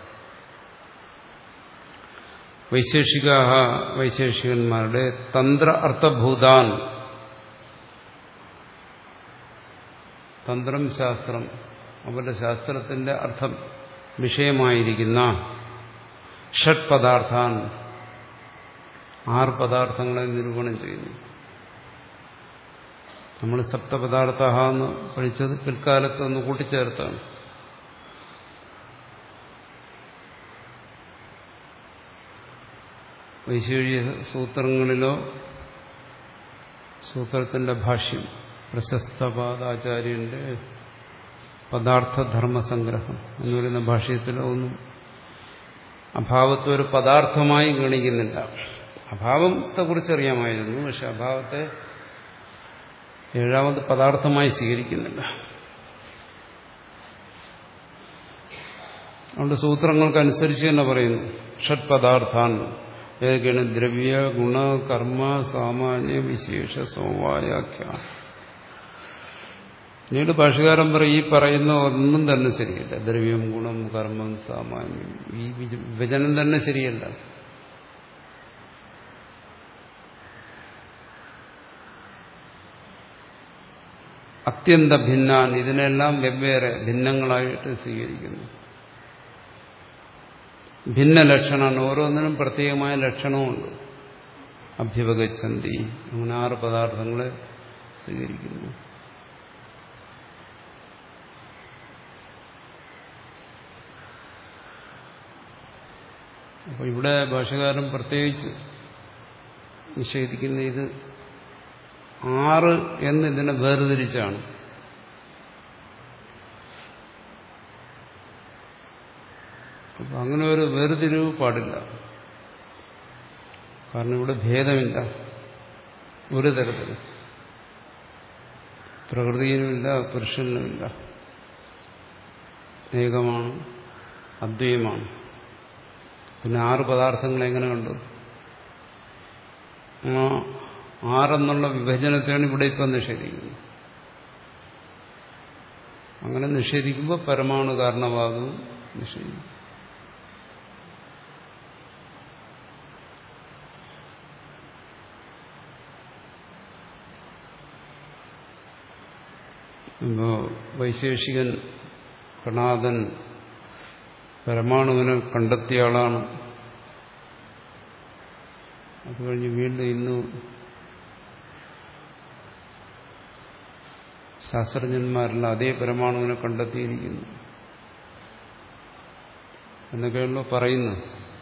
വൈശേഷിക വൈശേഷികന്മാരുടെ തന്ത്ര അർത്ഥഭൂതാൻ, തന്ത്രം ശാസ്ത്രം അവരുടെ ശാസ്ത്രത്തിന്റെ അർത്ഥം വിഷയമായിരിക്കുന്ന ഷഡ് പദാർത്ഥാൻ ആറ് പദാർത്ഥങ്ങളെ നിരൂപണം ചെയ്യുന്നു. നമ്മൾ സപ്തപദാർത്ഥ എന്ന് പഠിച്ചത് പിൽക്കാലത്ത് ഒന്ന് കൂട്ടിച്ചേർത്താണ്. വൈശേഷിക സൂത്രങ്ങളിലോ സൂത്രത്തിന്റെ ഭാഷ്യം പ്രശസ്തപാദാചാര്യന്റെ പദാർത്ഥധർമ്മസംഗ്രഹം എന്ന് പറയുന്ന ഭാഷ്യത്തിലോ ഒന്നും അഭാവത്തെ ഒരു പദാർത്ഥമായി ഗണിക്കുന്നില്ല. അഭാവത്തെക്കുറിച്ച് അറിയാമായിരുന്നു, പക്ഷെ അഭാവത്തെ ഏഴാമത് പദാർത്ഥമായി സ്വീകരിക്കുന്നില്ല. അതുകൊണ്ട് സൂത്രങ്ങൾക്കനുസരിച്ച് തന്നെ പറയുന്നു ഷഡ് പദാർത്ഥാൻ. ഏതൊക്കെയാണ്? ദ്രവ്യ, ഗുണ, കർമ്മ, സാമാന്യ, വിശേഷ, സമവായാഖ്യാനം. പിന്നീട് ഭാഷകാരൻ പറയും ഈ പറയുന്ന ഒന്നും തന്നെ ശരിയല്ല. ദ്രവ്യം, ഗുണം, കർമ്മം, സാമാന്യം, ഈ വിഭജനം തന്നെ ശരിയല്ല. അത്യന്ത ഭിന്നാൻ, ഇതിനെല്ലാം വെവ്വേറെ ഭിന്നങ്ങളായിട്ട് സ്വീകരിക്കുന്നു. ഭിന്ന ലക്ഷണമാണ്, ഓരോന്നിനും പ്രത്യേകമായ ലക്ഷണമുണ്ട്. അഭ്യുപഗച്ഛന്തി, അങ്ങനെ ആറ് പദാർത്ഥങ്ങളെ സ്വീകരിക്കുന്നു. അപ്പോൾ ഇവിടെ ഭാഷകാരൻ പ്രത്യേകിച്ച് നിഷേധിക്കുന്ന ഇത് ആറ് എന്ന് ഇതിനെ വേർതിരിച്ചാണ്. അപ്പം അങ്ങനെ ഒരു വേർതിരിവ് പാടില്ല. കാരണം ഇവിടെ ഭേദമില്ല ഒരു തരത്തിലും. പ്രകൃതിയിലുമില്ല, പുരുഷനിലുമില്ല. ഏകമാണ്, അദ്വൈതമാണ്. പിന്നെ ആറ് പദാർത്ഥങ്ങൾ എങ്ങനെ കണ്ടു? ആ ആറെന്നുള്ള വിഭജനത്തെയാണ് ഇവിടെ ഇപ്പം നിഷേധിക്കുന്നത്. അങ്ങനെ നിഷേധിക്കുമ്പോൾ പരമാണു കാരണവാദവും നിഷേധിക്കും. ഇപ്പോ വൈശേഷികൻ കണാദൻ പരമാണുവിനെ കണ്ടെത്തിയ ആളാണ്. അത് കഴിഞ്ഞ് വീണ്ടും ഇന്ന് ശാസ്ത്രജ്ഞന്മാരെല്ലാം അതേ പരമാണുവിനെ കണ്ടെത്തിയിരിക്കുന്നു എന്നൊക്കെയാണല്ലോ പറയുന്നു.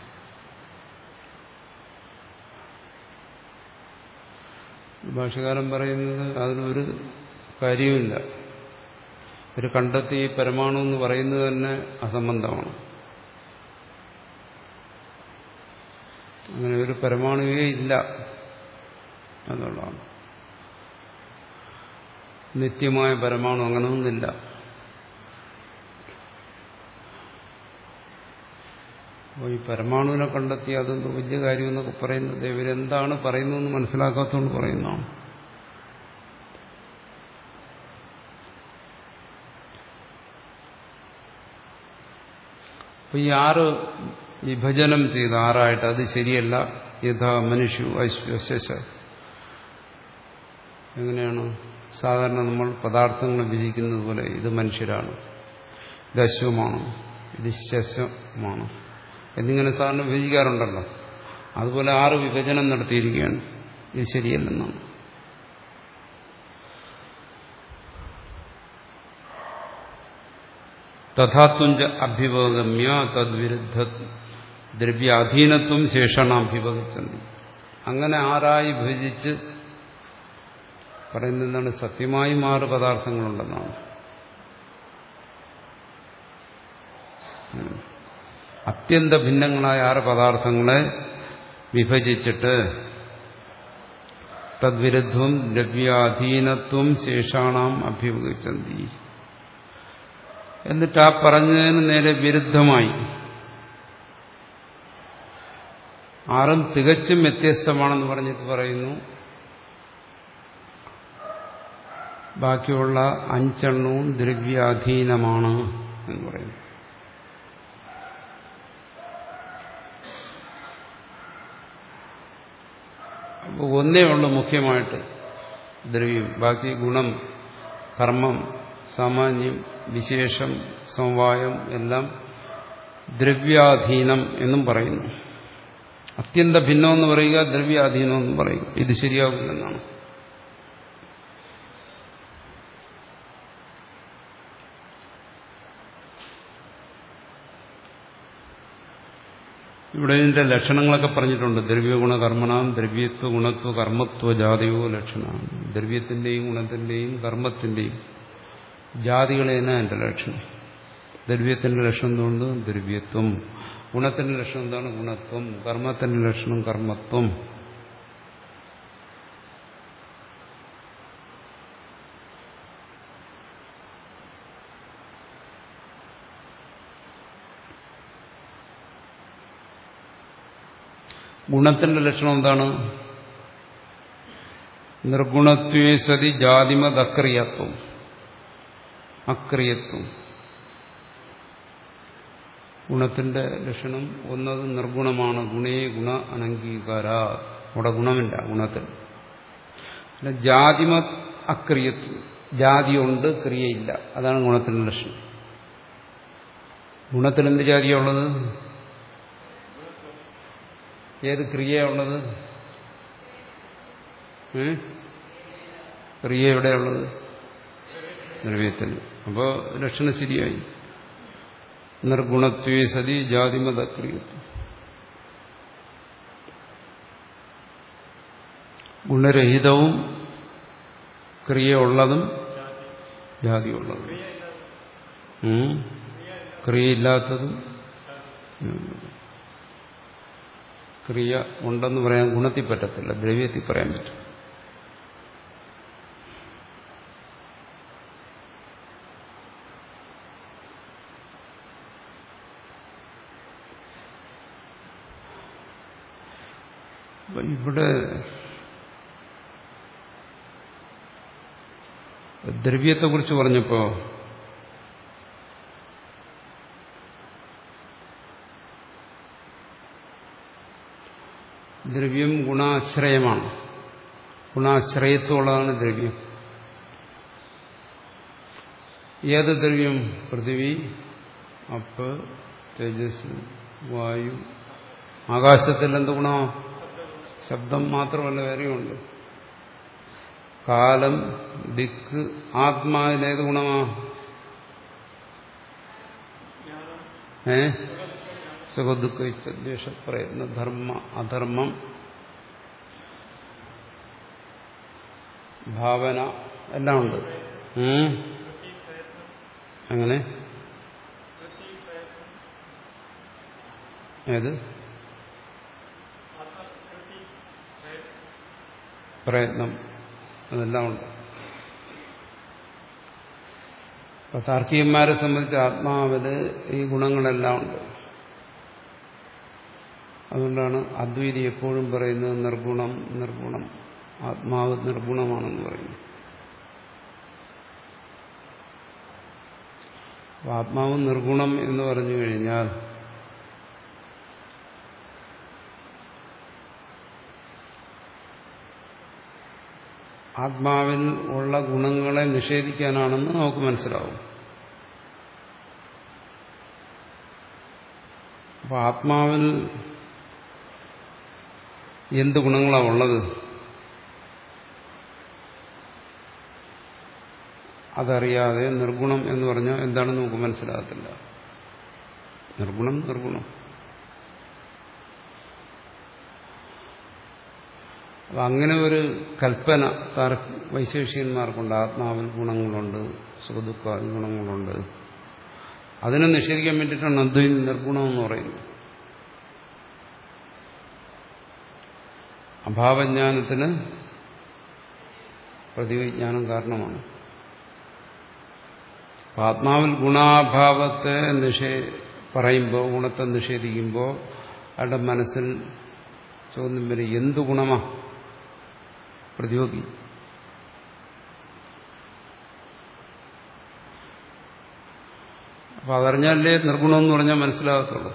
ഭാഷകാരൻ പറയുന്നത് അതിനൊരു കാര്യവുമില്ല. ഒരു കണ്ടെത്തി പരമാണു എന്ന് പറയുന്നത് തന്നെ അസംബന്ധമാണ്. അങ്ങനെ ഒരു പരമാണുവേ ഇല്ല എന്നുള്ളതാണ്. നിത്യമായ പരമാണു അങ്ങനെയൊന്നുമില്ല. അപ്പോൾ ഈ പരമാണുവിനെ കണ്ടെത്തി അതെന്തോ വലിയ കാര്യമെന്നൊക്കെ പറയുന്നത് ഇവരെന്താണ് പറയുന്നതെന്ന് മനസ്സിലാക്കാത്തതുകൊണ്ട് പറയുന്നതാണ്. അപ്പൊ ഈ ആറ് വിഭജനം ചെയ്ത് ആറായിട്ട് അത് ശരിയല്ല. യഥാ മനുഷ്യു അശ്വശ, എങ്ങനെയാണ് സാധാരണ നമ്മൾ പദാർത്ഥങ്ങൾ വിഭജിക്കുന്നത് പോലെ ഇത് മനുഷ്യരാണ്, ഇത് അശ്വമാണ്, ഇത് ശശമാണ് എന്നിങ്ങനെ സാധാരണ വിഭജിക്കാറുണ്ടല്ലോ. അതുപോലെ ആറ് വിഭജനം നടത്തിയിരിക്കുകയാണ്. ഇത് ശരിയല്ലെന്നാണ്. തഥാത്വഞ്ച അഭ്യുപഗമ്യ തദ്വിരുദ്ധ ദ്രവ്യാധീനത്വം ശേഷണാഭ്യുപഗച്ഛന്തി. അങ്ങനെ ആറായി വിഭജിച്ച് പറയുന്നതാണ് സത്യമായും ആറ് പദാർത്ഥങ്ങളുണ്ടെന്നാണ്. അത്യന്ത ഭിന്നങ്ങളായ ആറ് പദാർത്ഥങ്ങളെ വിഭജിച്ചിട്ട് തദ്വിരുദ്ധം ദ്രവ്യാധീനത്വം ശേഷാണാം അഭ്യുപഗച്ഛന്തി. എന്നിട്ട് ആ പറഞ്ഞതിന് നേരെ വിരുദ്ധമായി ആറും തികച്ചും വ്യത്യസ്തമാണെന്ന് പറഞ്ഞിട്ട് പറയുന്നു ബാക്കിയുള്ള അഞ്ചെണ്ണവും ദ്രവ്യാധീനമാണ് എന്ന് പറയുന്നു. അപ്പോൾ ഒന്നേ ഉള്ളൂ മുഖ്യമായിട്ട് ദ്രവ്യം, ബാക്കി ഗുണം, കർമ്മം, സാമാന്യം, വിശേഷം, സമവായം എല്ലാം ദ്രവ്യാധീനം എന്നും പറയുന്നു. അത്യന്ത ഭിന്നമെന്ന് പറയുക, ദ്രവ്യാധീനം എന്ന് പറയുക. ഇത് ശരിയാവില്ലെന്നാണ്. ഇവിടെ ഇതിന്റെ ലക്ഷണങ്ങളൊക്കെ പറഞ്ഞിട്ടുണ്ട്. ദ്രവ്യഗുണ കർമ്മണാം ദ്രവ്യത്വ ഗുണത്വ കർമ്മത്വ ജാതിയോ ലക്ഷണമാണ്. ദ്രവ്യത്തിന്റെയും ഗുണത്തിന്റെയും കർമ്മത്തിന്റെയും ജാതികളെ തന്നെ എന്റെ ലക്ഷണം. ദ്രവ്യത്തിന്റെ ലക്ഷണം എന്തുകൊണ്ട്? ദ്രവ്യത്വം. ഗുണത്തിന്റെ ലക്ഷണം എന്താണ്? ഗുണത്വം. കർമ്മത്തിന്റെ ലക്ഷണം കർമ്മത്വം. ഗുണത്തിന്റെ ലക്ഷണം എന്താണ്? നിർഗുണത്വേ സതി ജാതിമത് അക്രിയത്വം. അക്രിയത്വം. ഗുണത്തിന്റെ ലക്ഷണം ഒന്നത് നിർഗുണമാണ്. ഗുണേ ഗുണ അനംഗീകാര. അവിടെ ഗുണമില്ല ഗുണത്തിൽ. ജാതിമത് അക്രിയത്വം. ജാതിയുണ്ട്, ക്രിയയില്ല. അതാണ് ഗുണത്തിന്റെ ലക്ഷണം. ഗുണത്തിൽ എന്ത് ജാതിയുള്ളത്? ഏത് ക്രിയയുള്ളത്? ക്രിയ എവിടെയുള്ളത്? ദ്രവ്യത്തിൽ. അപ്പോൾ ലക്ഷണം ശരിയായി. നിർഗുണത്വേ സതി ജാതിമതക്രിയത്വം. ഗുണരഹിതവും ക്രിയ ഉള്ളതും ജാതിയുള്ളതും. ക്രിയയില്ലാത്തതും. ക്രിയ ഉണ്ടെന്ന് പറയാൻ ഗുണത്തിൽ പറ്റത്തില്ല, ദ്രവ്യത്തിൽ പറയാൻ പറ്റും. ഇവിടെ ദ്രവ്യത്തെക്കുറിച്ച് പറഞ്ഞപ്പോ ദ്രവ്യം ഗുണാശ്രയമാണ്. ഗുണാശ്രയത്വമുള്ളതാണ് ദ്രവ്യം. ഏത് ദ്രവ്യം? പൃഥിവി, അപ്പ്, തേജസ്, വായു. ആകാശത്തിൽ എന്ത് ഗുണമോ? ശബ്ദം മാത്രമല്ല, വേറെയുണ്ട്. കാലം, ദിക്ക്. ആത്മാവിലേത് ഗുണമാ? ഏ സുഖദുഃഖ ഇച്ഛദ്വേഷ പ്രയത്ന ധർമ്മ അധർമ്മം ഭാവന എല്ലാം ഉണ്ട്. അങ്ങനെ ഏത്? പ്രയത്നം. അതെല്ലാം ഉണ്ട്. അപ്പൊ താർക്കികന്മാരെ സംബന്ധിച്ച് ആത്മാവില് ഈ ഗുണങ്ങളെല്ലാം ഉണ്ട്. അതുകൊണ്ടാണ് അദ്വൈതി എപ്പോഴും പറയുന്നത് നിർഗുണം നിർഗുണം. ആത്മാവ് നിർഗുണമാണെന്ന് പറയുന്നു. ആത്മാവ് നിർഗുണം എന്ന് പറഞ്ഞു കഴിഞ്ഞാൽ ആത്മാവിൽ ഉള്ള ഗുണങ്ങളെ നിഷേധിക്കാനാണെന്ന് നമുക്ക് മനസ്സിലാവും. അപ്പൊ ആത്മാവിൽ എന്ത് ഗുണങ്ങളാണ് ഉള്ളത്? അതറിയാതെ നിർഗുണം എന്ന് പറഞ്ഞാൽ എന്താണെന്ന് നമുക്ക് മനസ്സിലാകത്തില്ല. നിർഗുണം നിർഗുണം. അപ്പം അങ്ങനെ ഒരു കൽപ്പന വൈശേഷികന്മാർക്കുണ്ട്. ആത്മാവിൽ ഗുണങ്ങളുണ്ട്, സുഖദുഃഖ ഗുണങ്ങളുണ്ട്. അതിനെ നിഷേധിക്കാൻ വേണ്ടിയിട്ടാണ് അദ്വൈതം നിർഗുണം എന്ന് പറയുന്നത്. അഭാവജ്ഞാനത്തിന് പ്രതിവിജ്ഞാനം കാരണമാണ്. ആത്മാവിൽ ഗുണാഭാവത്തെ നിഷേ പറയുമ്പോൾ, ഗുണത്തെ നിഷേധിക്കുമ്പോൾ അയാളുടെ മനസ്സിൽ ചോദ്യം വരും, എന്തു ഗുണമാ പ്രതിയോഗി? അപ്പൊ അതറിഞ്ഞാലേ നിർഗുണമെന്ന് പറഞ്ഞാൽ മനസ്സിലാകത്തുള്ളൂ.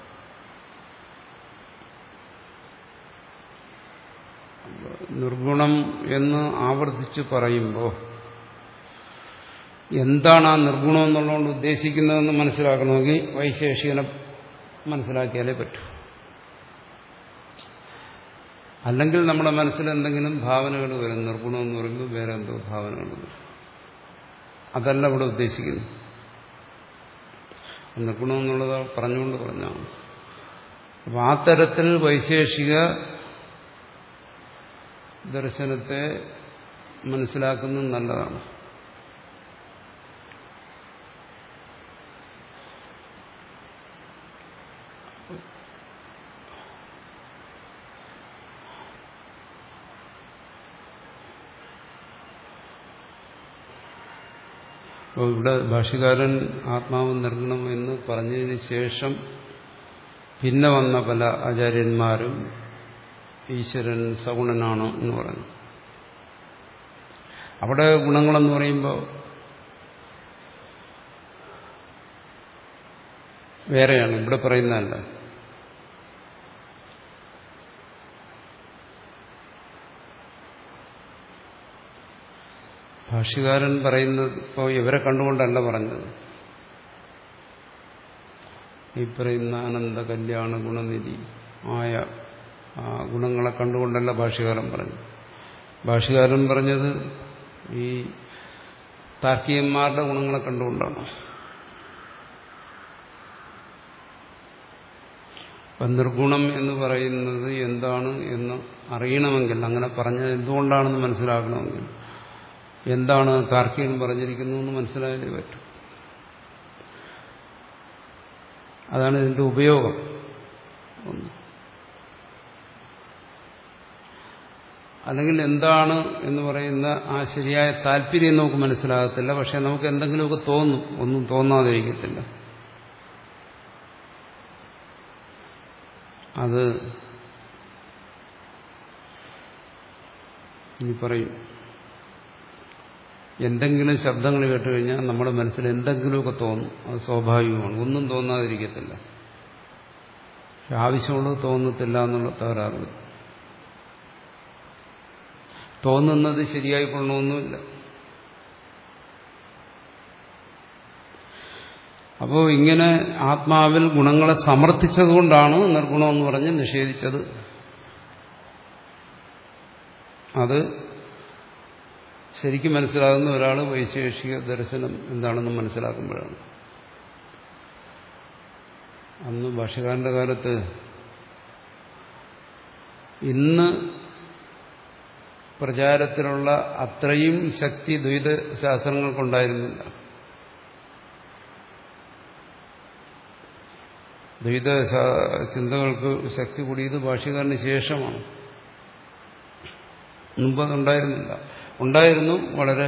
നിർഗുണം എന്ന് ആവർത്തിച്ച് പറയുമ്പോൾ എന്താണ് ആ നിർഗുണം എന്നുള്ളതുകൊണ്ട് ഉദ്ദേശിക്കുന്നതെന്ന് മനസ്സിലാക്കണമെങ്കിൽ വൈശേഷികനെ മനസ്സിലാക്കിയാലേ പറ്റൂ. അല്ലെങ്കിൽ നമ്മുടെ മനസ്സിൽ എന്തെങ്കിലും ഭാവനകൾ വരും. നിർഗുണം എന്ന് പറയുമ്പോൾ വേറെ എന്തോ ഭാവനകൾ വരും. അതല്ല ഇവിടെ ഉദ്ദേശിക്കുന്നു. നിർഗുണം എന്നുള്ളത് പറഞ്ഞുകൊണ്ട് പറഞ്ഞാണ്. അപ്പം ആ തരത്തിൽ വൈശേഷിക ദർശനത്തെ മനസ്സിലാക്കുന്നത് നല്ലതാണ്. അപ്പോൾ ഇവിടെ ഭാഷ്യകാരൻ ആത്മാവ് നിർഗുണം എന്ന് പറഞ്ഞതിന് ശേഷം പിന്നെ വന്ന പല ആചാര്യന്മാരും ഈശ്വരൻ സഗുണനാണ് എന്ന് പറഞ്ഞു. അവിടെ ഗുണങ്ങളെന്ന് പറയുമ്പോൾ വേറെയാണ്, ഇവിടെ പറയുന്നതല്ല. ഭാഷ്യകാരൻ പറയുന്നത് ഇപ്പോൾ ഇവരെ കണ്ടുകൊണ്ടല്ല പറഞ്ഞത്. ഈ പറയുന്ന ആനന്ദ കല്യാണ ഗുണനിധി ആയ ആ ഗുണങ്ങളെ കണ്ടുകൊണ്ടല്ല ഭാഷ്യകാരൻ പറഞ്ഞു. ഭാഷ്യകാരൻ പറഞ്ഞത് ഈ താർക്കികന്മാരുടെ ഗുണങ്ങളെ കണ്ടുകൊണ്ടാണ്. അപ്പം നിർഗുണം എന്ന് പറയുന്നത് എന്താണ് എന്ന് അറിയണമെങ്കിൽ, അങ്ങനെ പറഞ്ഞത് എന്തുകൊണ്ടാണെന്ന് മനസ്സിലാക്കണമെങ്കിൽ എന്താണ് താർക്കികൻ പറഞ്ഞിരിക്കുന്നു എന്ന് മനസ്സിലായാലേ പറ്റും. അതാണ് ഇതിന്റെ ഉപയോഗം. അല്ലെങ്കിൽ എന്താണ് എന്ന് പറയുന്ന ആ ശരിയായ താല്പര്യം നമുക്ക് മനസ്സിലാകത്തില്ല. പക്ഷെ നമുക്ക് എന്തെങ്കിലുമൊക്കെ തോന്നും, ഒന്നും തോന്നാതിരിക്കത്തില്ല. അത് ഇനി പറയും. എന്തെങ്കിലും ശബ്ദങ്ങൾ കേട്ടുകഴിഞ്ഞാൽ നമ്മുടെ മനസ്സിൽ എന്തെങ്കിലുമൊക്കെ തോന്നും. അത് സ്വാഭാവികമാണ്. ഒന്നും തോന്നാതിരിക്കത്തില്ല. പക്ഷെ ആവശ്യമുള്ളത് തോന്നത്തില്ല എന്നുള്ള തകരാറ്. തോന്നുന്നത് ശരിയായി കൊള്ളണമെന്നുമില്ല. അപ്പോൾ ഇങ്ങനെ ആത്മാവിൽ ഗുണങ്ങളെ സമർത്ഥിച്ചതുകൊണ്ടാണ് നിർഗുണമെന്ന് പറഞ്ഞ് നിഷേധിച്ചത്. അത് ശരിക്കും മനസ്സിലാകുന്ന ഒരാൾ വൈശേഷിക ദർശനം എന്താണെന്ന് മനസ്സിലാക്കുമ്പോഴാണ്. അന്ന് ഭാഷ്യകാരന്റെ കാലത്ത് ഇന്ന് പ്രചാരത്തിലുള്ള അത്രയും ശക്തി ദ്വൈത ശാസ്ത്രങ്ങൾക്കുണ്ടായിരുന്നില്ല. ദ്വൈത ചിന്തകൾക്ക് ശക്തി കൂടിയത് ഭാഷ്യകാരന് ശേഷമാണ്. മുമ്പ് അതുണ്ടായിരുന്നില്ല. ഉണ്ടായിരുന്നു, വളരെ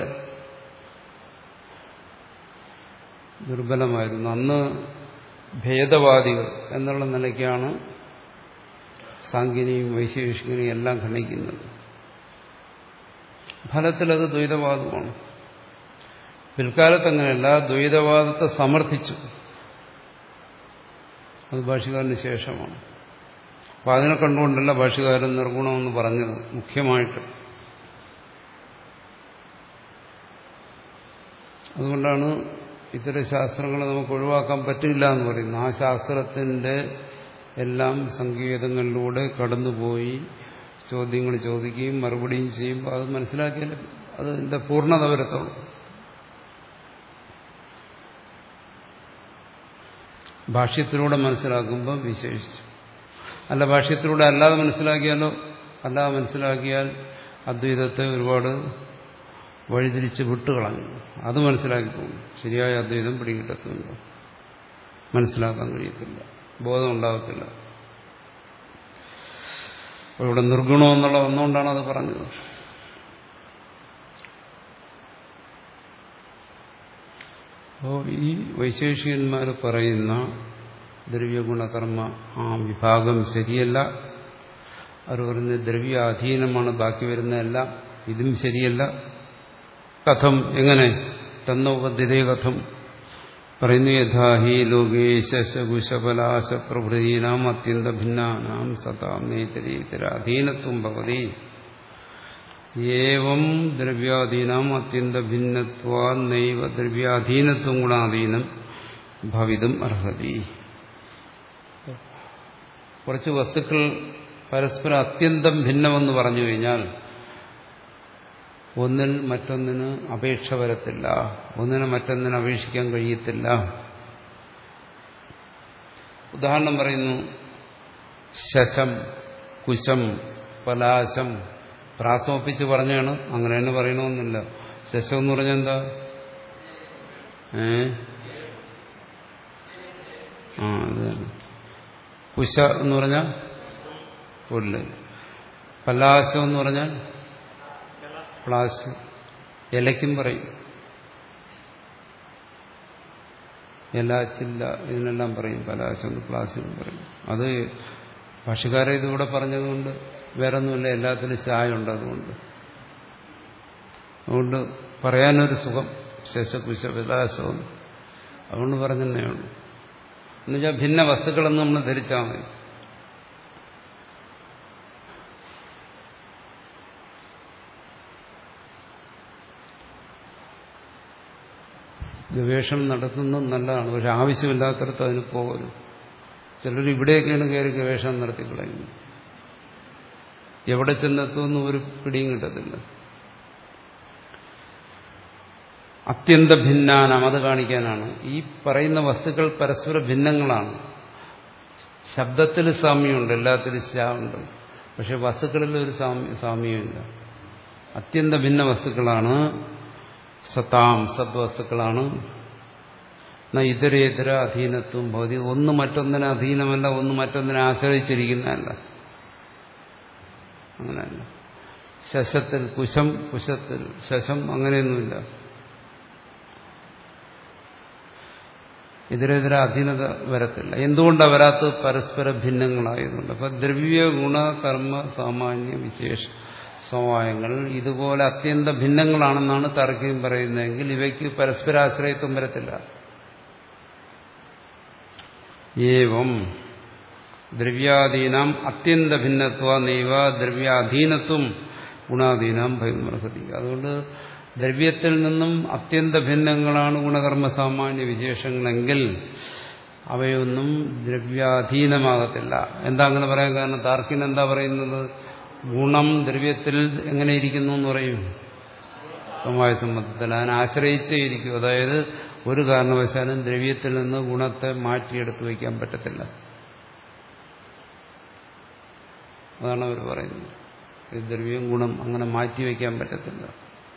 ദുർബലമായിരുന്നു. അന്ന് ഭേദവാദികൾ എന്നുള്ള നിലയ്ക്കാണ് സാങ്കേതികയും വൈശേഷികനെയും എല്ലാം ഖണ്ഡിക്കുന്നത്. ഫലത്തിലത് ദ്വൈതവാദമാണ്. പിൽക്കാലത്ത് അങ്ങനെയല്ല, ദ്വൈതവാദത്തെ സമർത്ഥിച്ചു. അത് ഭാഷ്യകാരന് ശേഷമാണ്. അപ്പം അതിനെ കണ്ടുകൊണ്ടല്ല ഭാഷ്യകാരൻ നിർഗുണമെന്ന് പറഞ്ഞത് മുഖ്യമായിട്ട്. അതുകൊണ്ടാണ് ഇത്തരം ശാസ്ത്രങ്ങളെ നമുക്ക് ഒഴിവാക്കാൻ പറ്റില്ല എന്ന് പറയുന്നത്. ആ ശാസ്ത്രത്തിന്റെ എല്ലാം സങ്കേതങ്ങളിലൂടെ കടന്നുപോയി ചോദ്യങ്ങൾ ചോദിക്കുകയും മറുപടിയും ചെയ്യുമ്പോൾ അത് മനസ്സിലാക്കിയാൽ അതിന്റെ പൂർണ്ണത വരത്തുള്ളൂ. ഭാഷ്യത്തിലൂടെ മനസ്സിലാക്കുമ്പോൾ വിശേഷിച്ചു. അല്ല, ഭാഷ്യത്തിലൂടെ അല്ലാതെ മനസ്സിലാക്കിയാലോ, അല്ലാതെ മനസ്സിലാക്കിയാൽ അദ്വൈതത്തെ ഒരുപാട് വഴിതിരിച്ച് വിട്ടുകളഞ്ഞു. അത് മനസ്സിലാക്കി പോകും. ശരിയായ അദ്വൈതം പിടികിട്ടത്തുമില്ല, മനസ്സിലാക്കാൻ കഴിയത്തില്ല, ബോധം ഉണ്ടാകത്തില്ല. അപ്പോൾ ഇവിടെ നിർഗുണം എന്നുള്ള ഒന്നുകൊണ്ടാണ് അത് പറഞ്ഞത്. അപ്പോൾ ഈ വൈശേഷികന്മാർ പറയുന്ന ദ്രവ്യഗുണകർമ്മ ആ വിഭാഗം ശരിയല്ല. അവർ പറയുന്നത് ദ്രവ്യാധീനമാണ് ബാക്കി വരുന്നതെല്ലാം. ഇതും ശരിയല്ല. കഥം, എങ്ങനെ? തന്നോപദ്ധ്യതേ കഥം പറയുന്നു. യഥാ ഹി ലോകേശകുശപലാശ പ്രഭൃതീനാം അത്യന്ത ഭിന്നാനാം സതാം നേതരീതരാധീനത്വം ഭവതി. ഏവം ദ്രവ്യാധീനാം അത്യന്ത ഭിന്നത്വാ നൈവ ദ്രവ്യാധീനത്വം ഗുണാധീനം ഭവിതും അർഹതി. കുറച്ച് വസ്തുക്കൾ പരസ്പരം അത്യന്തം ഭിന്നമെന്ന് പറഞ്ഞു കഴിഞ്ഞാൽ ഒന്നിൽ മറ്റൊന്നിന് അപേക്ഷ വരത്തില്ല, ഒന്നിനെ മറ്റൊന്നിനെ അപേക്ഷിക്കാൻ കഴിയത്തില്ല. ഉദാഹരണം പറയുന്നു, ശശം, കുശം, പലാശം പ്രാസമൊപ്പിച്ച് പറഞ്ഞാണ്. അങ്ങനെ തന്നെ പറയണമെന്നില്ല. ശശം എന്ന് പറഞ്ഞാൽ എന്താ? ഏ ആ അത് തന്നെ. കുശ എന്ന് പറഞ്ഞാൽ പുല്ല്. പലാശം എന്ന് പറഞ്ഞാൽ പ്ലാസ്. ഇലയ്ക്കും പറയും. ഇല, ചില്ല ഇതിനെല്ലാം പറയും. പലാശം പ്ലാസ് പറയും. അത് ഭാഷകാരെ ഇതിവിടെ പറഞ്ഞതുകൊണ്ട് വേറെ ഒന്നുമില്ല, എല്ലാത്തിനും ചായുണ്ട്. അതുകൊണ്ട് അതുകൊണ്ട് പറയാനൊരു സുഖം. ശശകുശ വിലാസം അതുകൊണ്ട് പറഞ്ഞതന്നെയുള്ളൂ. എന്നുവെച്ചാൽ ഭിന്ന വസ്തുക്കളെന്ന് നമ്മൾ ധരിച്ചാൽ മതി. ഗവേഷണം നടത്തുന്നത് നല്ലതാണ്, പക്ഷെ ആവശ്യമില്ലാത്തടത്ത് അതിന് പോകരുത്. ചിലർ ഇവിടെയൊക്കെയാണ് കയറി ഗവേഷണം നടത്തിക്കളയുന്നത്. എവിടെ ചെന്നെത്തുമെന്ന് ഒരു പിടിയും കിട്ടത്തില്ല. അത്യന്ത ഭിന്നാനം അത് കാണിക്കാനാണ്. ഈ പറയുന്ന വസ്തുക്കൾ പരസ്പര ഭിന്നങ്ങളാണ്. ശബ്ദത്തിൽ സാമ്യമുണ്ട്, എല്ലാത്തിലും ശാമുണ്ട്, പക്ഷെ വസ്തുക്കളിൽ ഒരു സാമ്യമില്ല. അത്യന്ത ഭിന്ന വസ്തുക്കളാണ്. സതാം സദ്വസ്തുക്കളാണ്. ഇതരേതര അധീനത്വം ഭൗതി. ഒന്ന് മറ്റൊന്നിനെ അധീനമല്ല, ഒന്ന് മറ്റൊന്നിനെ ആശ്രയിച്ചിരിക്കുന്നതല്ല. അങ്ങനെയല്ല. ശശത്തിൽ കുശം, കുശത്തിൽ ശശം, അങ്ങനെയൊന്നുമില്ല. ഇതരേതര അധീനത വരത്തില്ല. എന്തുകൊണ്ടാണ് വരാത്തത്? പരസ്പര ഭിന്നങ്ങളായതുകൊണ്ട്. അപ്പൊ ദ്രവ്യ ഗുണ കർമ്മ സാമാന്യ വിശേഷ സമവായങ്ങൾ ഇതുപോലെ അത്യന്ത ഭിന്നങ്ങളാണെന്നാണ് താർക്കികം പറയുന്നതെങ്കിൽ ഇവയ്ക്ക് പരസ്പരാശ്രയത്വം വരത്തില്ല. ഏവം ദ്രവ്യാദീനാം അത്യന്ത ഭിന്നത്വ നൈവ ദ്രവ്യാധീനത്വം ഗുണാദീനാം ഭയമുർഹതി. അതുകൊണ്ട് ദ്രവ്യത്തിൽ നിന്നും അത്യന്ത ഭിന്നങ്ങളാണ് ഗുണകർമ്മ സാമാന്യ വിശേഷങ്ങളെങ്കിൽ അവയൊന്നും ദ്രവ്യാധീനമാകത്തില്ല. എന്താ അങ്ങനെ പറയാൻ കാരണം? താർക്കികൻ എന്താ പറയുന്നത്? ഗുണം ദ്രവ്യത്തിൽ എങ്ങനെ ഇരിക്കുന്നു എന്ന് പറയും? സമവായ സംബന്ധത്തിൽ അതിനെ ആശ്രയിച്ചേ ഇരിക്കും. അതായത് ഒരു കാരണവശാലും ദ്രവ്യത്തിൽ നിന്ന് ഗുണത്തെ മാറ്റിയെടുത്ത് വയ്ക്കാൻ പറ്റത്തില്ല. അതാണ് അവർ പറയുന്നത്. ദ്രവ്യം ഗുണം അങ്ങനെ മാറ്റിവെക്കാൻ പറ്റത്തില്ല.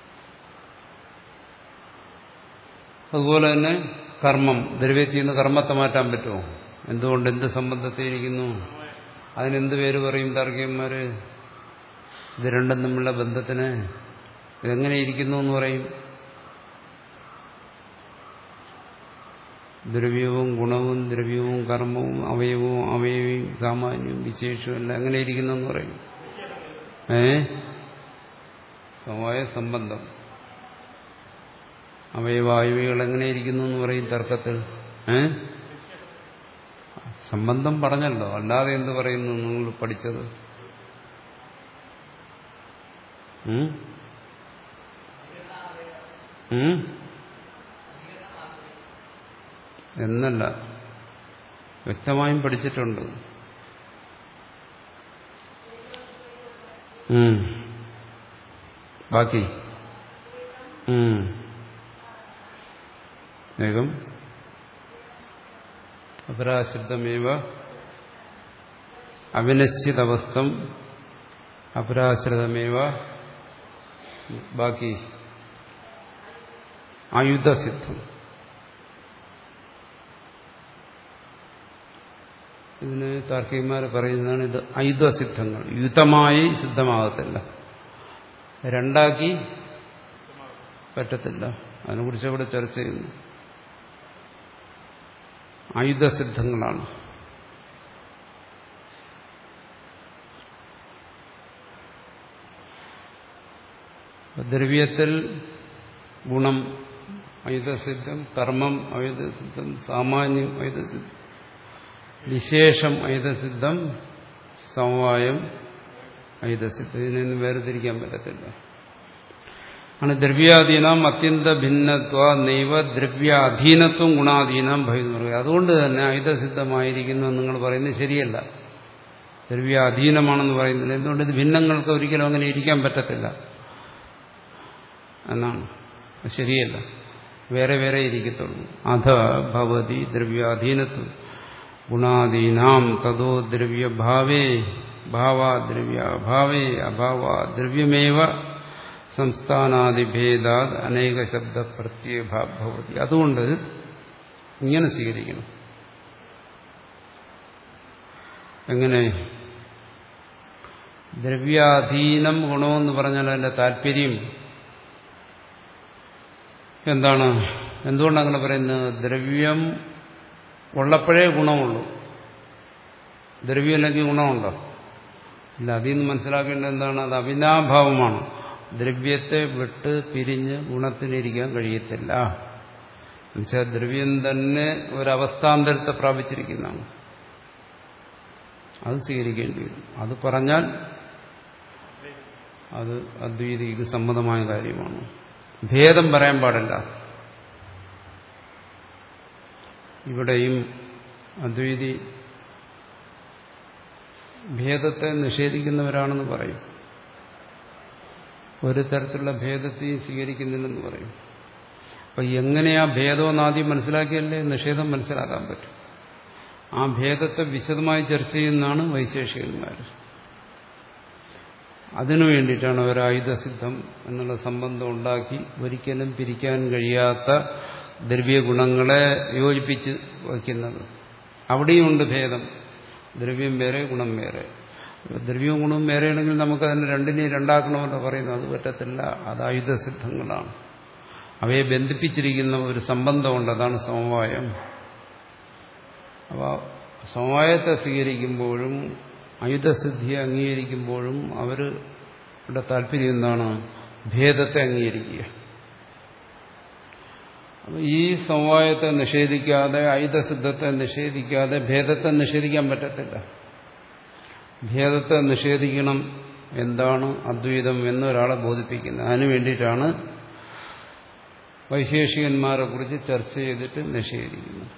അതുപോലെ തന്നെ കർമ്മം, ദ്രവ്യത്തിൽ നിന്ന് കർമ്മത്തെ മാറ്റാൻ പറ്റുമോ? എന്തുകൊണ്ട്? എന്ത് സംബന്ധത്തെ ഇരിക്കുന്നു? അതിനെന്ത് പേര് പറയും താർക്കികന്മാര്? ഇത് രണ്ടും തമ്മിലുള്ള ബന്ധത്തിന് ഇതെങ്ങനെ ഇരിക്കുന്നു എന്ന് പറയും? ദ്രവ്യവും ഗുണവും ദ്രവ്യവും കർമ്മവും അവയവവും അവയവയും സാമാന്യവും വിശേഷവും എല്ലാം എങ്ങനെ ഇരിക്കുന്നു എന്ന് പറയും? ഏ സമവായ സംബന്ധം. അവയവായുവികൾ എങ്ങനെ ഇരിക്കുന്നു എന്ന് പറയും തർക്കത്തിൽ? ഏ സംബന്ധം പറഞ്ഞല്ലോ, അല്ലാതെ എന്ത് പറയുന്നു നിങ്ങൾ പഠിച്ചത്? എന്നല്ല, വ്യക്തമായും പഠിച്ചിട്ടുണ്ട്. ബാക്കി വേഗം. അപരാശ്രിതമേവ അവിനശ്ചിതവസ്ഥം അപരാശ്രിതമേവ. ബാക്കി ആയുധസിദ്ധം. ഇതിന് താർക്കികന്മാർ പറയുന്നതാണ് ഇത് ആയുധസിദ്ധങ്ങൾ. യുദ്ധമായി സിദ്ധമാകത്തില്ല, രണ്ടാക്കി പറ്റത്തില്ല. അതിനെക്കുറിച്ച് അവിടെ ചർച്ച ചെയ്യുന്നു. ആയുധസിദ്ധങ്ങളാണ്. ദ്രവ്യത്തിൽ ഗുണം ആയുധസിദ്ധം, കർമ്മം ആയുധസിദ്ധം, സാമാന്യം ആയുധസിദ്ധം, വിശേഷം ആയുധസിദ്ധം, സമവായം ആയുധസിദ്ധം. ഇതിനൊന്നും വേർതിരിക്കാൻ പറ്റത്തില്ല. ആണ് ദ്രവ്യാധീനം അത്യന്ത ഭിന്നത്വ നൈവ ദ്രവ്യാധീനത്വം ഗുണാധീനം ഭയം. അതുകൊണ്ട് തന്നെ ആയുധസിദ്ധമായിരിക്കുന്നു നിങ്ങൾ പറയുന്നത് ശരിയല്ല. ദ്രവ്യാധീനമാണെന്ന് പറയുന്നില്ല. എന്തുകൊണ്ട്? ഇത് ഭിന്നങ്ങൾക്ക് ഒരിക്കലും അങ്ങനെ ഇരിക്കാൻ പറ്റത്തില്ല എന്നാണ്. ശരിയല്ല, വേറെ വേറെ ഇരിക്കത്തുള്ളൂ. അധ ഭവതി ദ്രവ്യാധീനത്വം. ഗുണാദീനാം തതോ ദ്രവ്യഭാവേ ഭാവാദ്രവ്യഭാവേ അഭാവാദ്രവ്യമേവ സംസ്ഥാനാദിഭേദാത് അനേക ശബ്ദ പ്രത്യയഭവതി. അതുകൊണ്ട് ഇങ്ങനെ സ്വീകരിക്കണം. എങ്ങനെ? ദ്രവ്യാധീനം ഗുണമെന്ന് പറഞ്ഞാൽ അതിന്റെ താല്പര്യം എന്താണ്? എന്തുകൊണ്ടങ്ങനെ പറയുന്നത്? ദ്രവ്യം ഉള്ളപ്പോഴേ ഗുണമുള്ളൂ. ദ്രവ്യമില്ലെങ്കിൽ ഗുണമുണ്ടോ? ഇല്ല. അതിൽ നിന്ന് മനസ്സിലാക്കേണ്ടത് എന്താണ്? അത് അവിനാഭാവമാണ്. ദ്രവ്യത്തെ വിട്ട് പിരിഞ്ഞ് ഗുണത്തിനിരിക്കാൻ കഴിയത്തില്ല. എന്നുവെച്ചാൽ ദ്രവ്യം തന്നെ ഒരവസ്ഥാന്തരത്തെ പ്രാപിച്ചിരിക്കുന്നതാണ്. അത് സ്വീകരിക്കേണ്ടി വരും. അത് പറഞ്ഞാൽ അത് അദ്വൈതിക്ക് സമ്മതമായ കാര്യമാണ്. ഭേദം പറയാൻ പാടില്ല. ഇവിടെയും അദ്വൈതി ഭേദത്തെ നിഷേധിക്കുന്നവരാണെന്ന് പറയും. ഒരു തരത്തിലുള്ള ഭേദത്തെയും സ്വീകരിക്കുന്നില്ലെന്ന് പറയും. അപ്പൊ എങ്ങനെയാ ഭേദമെന്ന് ആദ്യം മനസ്സിലാക്കിയല്ലേ നിഷേധം മനസ്സിലാക്കാൻ പറ്റും. ആ ഭേദത്തെ വിശദമായി ചർച്ച ചെയ്യുന്നതാണ് വൈശേഷികന്മാർ. അതിനു വേണ്ടിയിട്ടാണ് അവർ ആയുധസിദ്ധം എന്നുള്ള സംബന്ധം ഉണ്ടാക്കി ഒരിക്കലും പിരിക്കാൻ കഴിയാത്ത ദ്രവ്യഗുണങ്ങളെ യോജിപ്പിച്ച് വയ്ക്കുന്നത്. അവിടെയുമുണ്ട് ഭേദം. ദ്രവ്യം വേറെ, ഗുണം വേറെ. ദ്രവ്യവും ഗുണവും വേറെയാണെങ്കിൽ നമുക്കതിന് രണ്ടിനെയും രണ്ടാക്കണമെന്ന് പറയുന്നത് അത് പറ്റത്തില്ല. അത് ആയുധസിദ്ധങ്ങളാണ്. അവയെ ബന്ധിപ്പിച്ചിരിക്കുന്ന ഒരു സംബന്ധമുണ്ട്. അതാണ് സമവായം. അപ്പോൾ സമവായത്തെ സ്വീകരിക്കുമ്പോഴും ആയുധസിദ്ധിയെ അംഗീകരിക്കുമ്പോഴും അവരുടെ താല്പര്യം എന്താണ്? ഭേദത്തെ അംഗീകരിക്കുക. അപ്പോൾ ഈ സമവായത്തെ നിഷേധിക്കാതെ, ആയുധസിദ്ധത്തെ നിഷേധിക്കാതെ ഭേദത്തെ നിഷേധിക്കാൻ പറ്റത്തില്ല. ഭേദത്തെ നിഷേധിക്കണം. എന്താണ് അദ്വൈതം എന്നൊരാളെ ബോധിപ്പിക്കുന്നത്. അതിനു വേണ്ടിയിട്ടാണ് വൈശേഷികന്മാരെ കുറിച്ച് ചർച്ച ചെയ്തിട്ട് നിഷേധിക്കുന്നത്.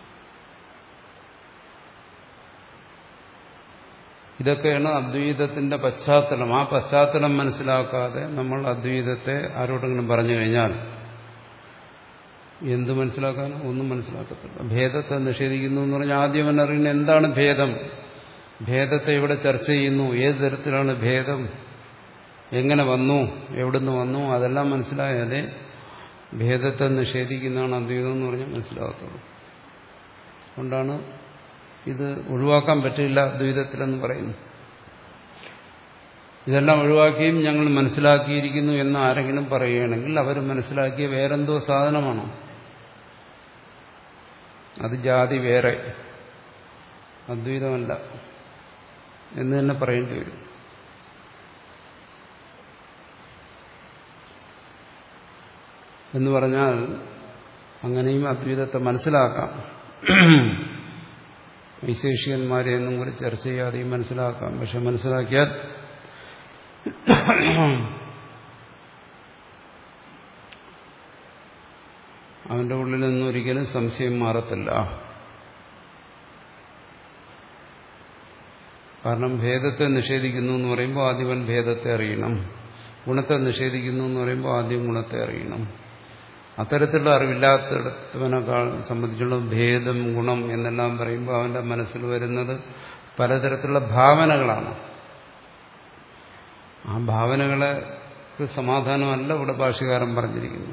ഇതൊക്കെയാണ് അദ്വൈതത്തിന്റെ പശ്ചാത്തലം. ആ പശ്ചാത്തലം മനസ്സിലാക്കാതെ നമ്മൾ അദ്വൈതത്തെ ആരോടെങ്കിലും പറഞ്ഞു കഴിഞ്ഞാൽ എന്ത് മനസ്സിലാക്കാനോ? ഒന്നും മനസ്സിലാക്കത്തില്ല. ഭേദത്തെ നിഷേധിക്കുന്നു എന്ന് പറഞ്ഞാൽ ആദ്യം തന്നെ അറിയുന്നത് എന്താണ് ഭേദം, ഭേദത്തെ ഇവിടെ ചർച്ച ചെയ്യുന്നു, ഏത് തരത്തിലാണ് ഭേദം, എങ്ങനെ വന്നു, എവിടുന്ന് വന്നു, അതെല്ലാം മനസ്സിലായാലേ ഭേദത്തെ നിഷേധിക്കുന്നതാണ് അദ്വൈതം എന്ന് പറഞ്ഞാൽ മനസ്സിലാകത്തുള്ളൂ. അതുകൊണ്ടാണ് ഇത് ഒഴിവാക്കാൻ പറ്റില്ല അദ്വൈതത്തിലെന്ന് പറയുന്നു. ഇതെല്ലാം ഒഴിവാക്കിയും ഞങ്ങൾ മനസ്സിലാക്കിയിരിക്കുന്നു എന്ന് ആരെങ്കിലും പറയുകയാണെങ്കിൽ അവർ മനസ്സിലാക്കിയ വേറെന്തോ സാധനമാണ്. അത് ജാതി വേറെ, അദ്വൈതമല്ല എന്ന് തന്നെ പറയേണ്ടി വരും. എന്ന് പറഞ്ഞാൽ അങ്ങനെയും അദ്വൈതത്തെ മനസ്സിലാക്കാം. വൈശേഷികന്മാരെ ഒന്നും കൂടി ചർച്ച ചെയ്യാതെയും മനസ്സിലാക്കാം. പക്ഷെ മനസ്സിലാക്കിയാൽ അവന്റെ ഉള്ളിൽ നിന്നും ഒരിക്കലും സംശയം മാറത്തില്ല. കാരണം ഭേദത്തെ നിഷേധിക്കുന്നു എന്ന് പറയുമ്പോൾ ആദ്യം ഭേദത്തെ അറിയണം, ഗുണത്തെ നിഷേധിക്കുന്നു എന്ന് പറയുമ്പോൾ ആദ്യം ഗുണത്തെ അറിയണം. അത്തരത്തിലുള്ള അറിവില്ലാത്തവനേക്കാൾ സംബന്ധിച്ചുള്ള ഭേദം, ഗുണം എന്നെല്ലാം പറയുമ്പോൾ അവന്റെ മനസ്സിൽ വരുന്നത് പലതരത്തിലുള്ള ഭാവനകളാണ്. ആ ഭാവനകൾക്ക് സമാധാനമല്ല ഇവിടെ ഭാഷ്യകാരൻ പറഞ്ഞിരിക്കുന്നു.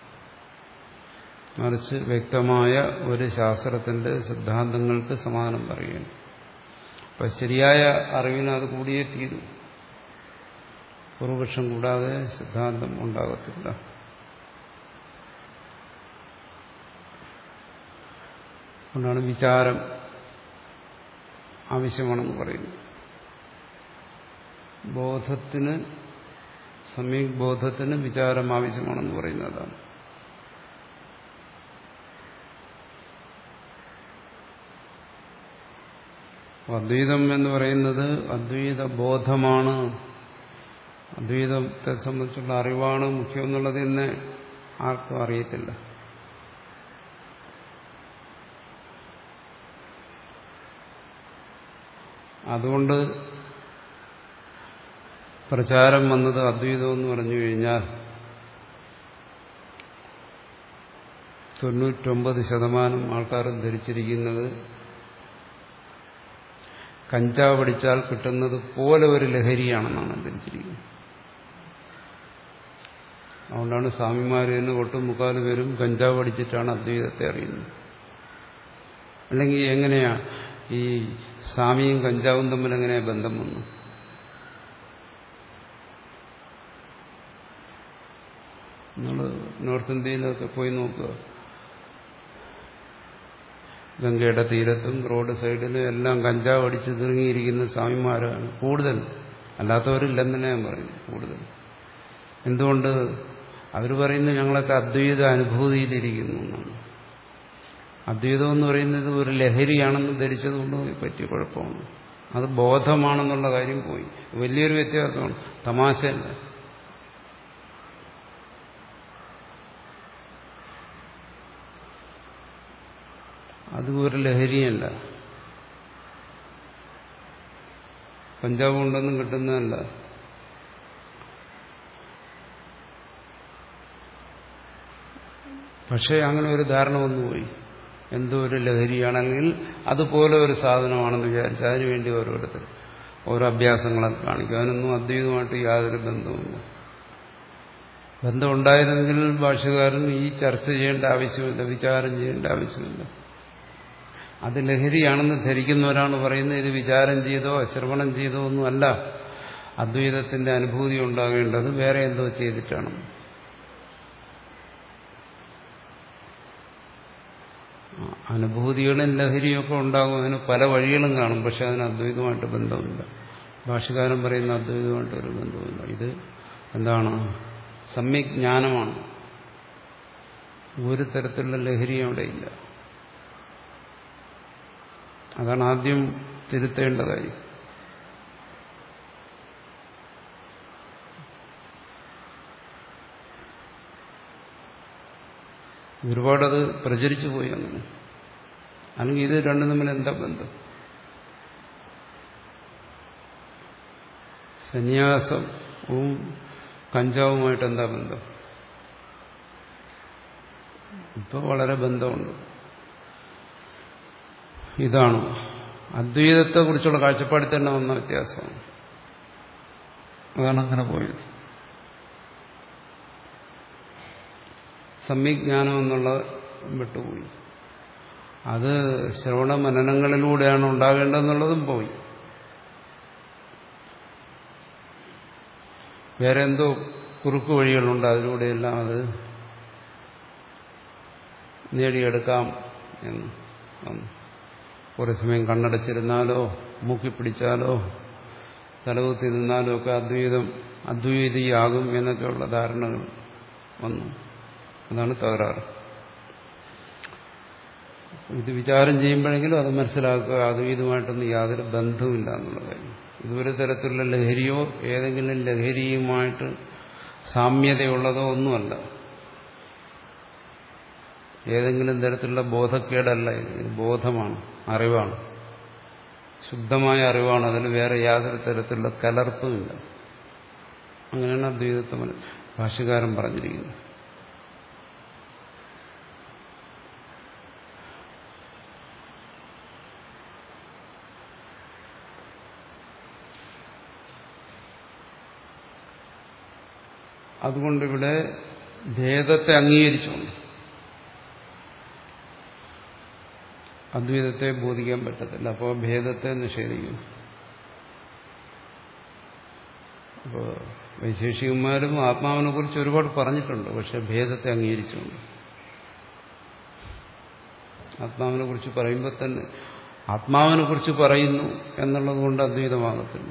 മറിച്ച് വ്യക്തമായ ഒരു ശാസ്ത്രത്തിന്റെ സിദ്ധാന്തങ്ങൾക്ക് സമാധാനം പറയുകയാണ്. അപ്പം ശരിയായ അറിവിന് അത് കൂടിയേ തീരും. പൂർവപക്ഷം കൂടാതെ സിദ്ധാന്തം ഉണ്ടാകത്തില്ല. അതുകൊണ്ടാണ് വിചാരം ആവശ്യമാണെന്ന് പറയുന്നത്. ബോധത്തിന്, സമ്യക് ബോധത്തിന് വിചാരം ആവശ്യമാണെന്ന് പറയുന്നതാണ്. അദ്വൈതം എന്ന് പറയുന്നത് അദ്വൈത ബോധമാണ്, അദ്വൈതത്തെ സംബന്ധിച്ചുള്ള അറിവാണ് മുഖ്യം എന്നുള്ളത് ഇന്ന് ആർക്കും അറിയത്തില്ല. അതുകൊണ്ട് പ്രചാരം വന്നത് അദ്വൈതം എന്ന് പറഞ്ഞു കഴിഞ്ഞാൽ തൊണ്ണൂറ്റൊമ്പത് ശതമാനം ആൾക്കാരും ധരിച്ചിരിക്കുന്നത് കഞ്ചാവ് അടിച്ചാൽ കിട്ടുന്നത് പോലെ ഒരു ലഹരിയാണെന്നാണ് ധരിച്ചിരിക്കുന്നത്. അതുകൊണ്ടാണ് സ്വാമിമാർ തന്നെ ഒട്ടും മുക്കാൽ പേരും കഞ്ചാവ് അടിച്ചിട്ടാണ് അദ്വൈതത്തെ അറിയുന്നത്. അല്ലെങ്കിൽ എങ്ങനെയാ ഈ സ്വാമിയും കഞ്ചാവും തമ്മിൽ എങ്ങനെയാ ബന്ധം വന്നു? നിങ്ങൾ നോർത്ത് ഇന്ത്യയിലൊക്കെ പോയി നോക്കുക. ഗംഗയുടെ തീരത്തും റോഡ് സൈഡിലും എല്ലാം കഞ്ചാവ് അടിച്ച് തിറങ്ങിയിരിക്കുന്ന സ്വാമിമാരാണ് കൂടുതൽ. അല്ലാത്തവരില്ലെന്ന് തന്നെ ഞാൻ പറയും കൂടുതൽ. എന്തുകൊണ്ട്? അവർ പറയുന്നത് ഞങ്ങളൊക്കെ അദ്വൈത അനുഭൂതിയിലിരിക്കുന്നു എന്നാണ്. അദ്വൈതം എന്ന് പറയുന്നത് ഒരു ലഹരിയാണെന്ന് ധരിച്ചതുകൊണ്ട് പറ്റിയ കുഴപ്പമാണ്. അത് ബോധമാണെന്നുള്ള കാര്യം പോയി. വലിയൊരു വ്യത്യാസമാണ്, തമാശയല്ല. അത് ഒരു ലഹരിയല്ല, കഞ്ചാവ് കൊണ്ടൊന്നും കിട്ടുന്നതല്ല. പക്ഷേ അങ്ങനെ ഒരു ധാരണ വന്നുപോയി. എന്തോ ഒരു ലഹരിയാണെങ്കിൽ അതുപോലെ ഒരു സാധനമാണെന്ന് വിചാരിച്ച് അതിനുവേണ്ടി ഓരോരുത്തർ ഓരോ അഭ്യാസങ്ങളൊക്കെ കാണിക്കും. അതിനൊന്നും അദ്വൈതമായിട്ട് യാതൊരു ബന്ധവുമില്ല. ബന്ധം ഉണ്ടായിരുന്നെങ്കിൽ ഭാഷ്യകാരൻ ഈ ചർച്ച ചെയ്യേണ്ട ആവശ്യമില്ല, വിചാരം ചെയ്യേണ്ട ആവശ്യമില്ല. അത് ലഹരിയാണെന്ന് ധരിക്കുന്നവരാണ് പറയുന്നത്. ഇത് വിചാരം ചെയ്തോ ശ്രവണം ചെയ്തോ ഒന്നുമല്ല അദ്വൈതത്തിന്റെ അനുഭൂതി ഉണ്ടാകേണ്ടത്, വേറെ എന്തോ ചെയ്തിട്ടാണ്. അനുഭൂതികളും ലഹരിയൊക്കെ ഉണ്ടാകും, അതിന് പല വഴികളും കാണും. പക്ഷെ അതിന് അദ്വൈതമായിട്ട് ബന്ധമില്ല. ഭാഷ്യകാരൻ പറയുന്ന അദ്വൈതമായിട്ട് ഒരു ബന്ധമില്ല. ഇത് എന്താണ്? സമ്യക് ജ്ഞാനമാണ്. ഒരു തരത്തിലുള്ള ലഹരി അവിടെയില്ല. അതാണ് ആദ്യം തിരുത്തേണ്ട കാര്യം. ഒരുപാടത് പ്രചരിച്ചു പോയി അങ്ങനെ. അല്ലെങ്കിൽ ഇത് രണ്ടും തമ്മിൽ എന്താ ബന്ധം? സന്യാസവും കഞ്ചാവുമായിട്ട് എന്താ ബന്ധം? ഇപ്പൊ വളരെ ബന്ധമുണ്ട്. ഇതാണ് അദ്വൈതത്തെ കുറിച്ചുള്ള കാഴ്ചപ്പാടിൽ തന്നെ വന്ന വ്യത്യാസമാണ്. അതാണ് അങ്ങനെ പോയത്. സമ്യജ്ഞാനം എന്നുള്ള വിട്ടുപോയി. അത് ശ്രവണ മനനങ്ങളിലൂടെയാണ് ഉണ്ടാകേണ്ടതെന്നുള്ളതും പോയി. വേറെ എന്തോ കുറുക്കു വഴികളുണ്ട്, അതിലൂടെയെല്ലാം അത് നേടിയെടുക്കാം എന്ന് വന്നു. കുറേ സമയം കണ്ണടച്ചിരുന്നാലോ മൂക്കിപ്പിടിച്ചാലോ തലകുത്തി നിന്നാലോ ഒക്കെ അദ്വൈതം അദ്വൈതിയാകും എന്നൊക്കെയുള്ള ധാരണകൾ വന്നു. അതാണ് തകരാറ്. ഇത് വിചാരം ചെയ്യുമ്പോഴെങ്കിലും അത് മനസ്സിലാക്കുക, അദ്വൈതമായിട്ടൊന്നും യാതൊരു ബന്ധവുമില്ല എന്നുള്ള കാര്യം. ഇതൊരു തരത്തിലുള്ള ലഹരിയോ ഏതെങ്കിലും ലഹരിയുമായിട്ട് സാമ്യതയുള്ളതോ ഒന്നുമല്ല. ഏതെങ്കിലും തരത്തിലുള്ള ബോധക്കേടല്ല. ഇത് ബോധമാണ്, അറിവാണ്, ശുദ്ധമായ അറിവാണ്. അതിൽ വേറെ യാതൊരു തരത്തിലുള്ള കലർപ്പുമില്ല. അങ്ങനെയാണ് അദ്വൈതത്തെ ഭാഷ്യകാരൻ പറഞ്ഞിരിക്കുന്നത്. അതുകൊണ്ടിവിടെ ഭേദത്തെ അംഗീകരിച്ചുകൊണ്ട് അദ്വൈതത്തെ ബോധിക്കാൻ പറ്റത്തില്ല. അപ്പോൾ ഭേദത്തെ നിഷേധിക്കും. അപ്പോൾ വൈശേഷികന്മാരും ആത്മാവിനെ കുറിച്ച് ഒരുപാട് പറഞ്ഞിട്ടുണ്ട്. പക്ഷെ ഭേദത്തെ അംഗീകരിച്ചുകൊണ്ട് ആത്മാവിനെ കുറിച്ച് പറയുമ്പോൾ തന്നെ ആത്മാവിനെ കുറിച്ച് പറയുന്നു എന്നുള്ളത് കൊണ്ട് അദ്വൈതമാകത്തില്ല.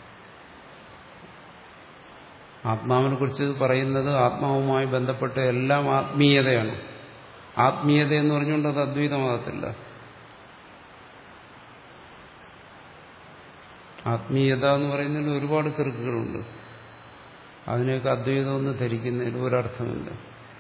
ആത്മാവിനെ കുറിച്ച് പറയുന്നത് ആത്മാവുമായി ബന്ധപ്പെട്ട എല്ലാം ആത്മീയതയാണ്. ആത്മീയത എന്ന് പറഞ്ഞുകൊണ്ട് അത് അദ്വൈതമാകത്തില്ല. ആത്മീയത എന്ന് പറയുന്നതിൽ ഒരുപാട് കിറുക്കുകളുണ്ട്. അതിനെയൊക്കെ അദ്വൈതമെന്ന് ധരിക്കുന്നതിൽ ഒരർത്ഥമില്ല.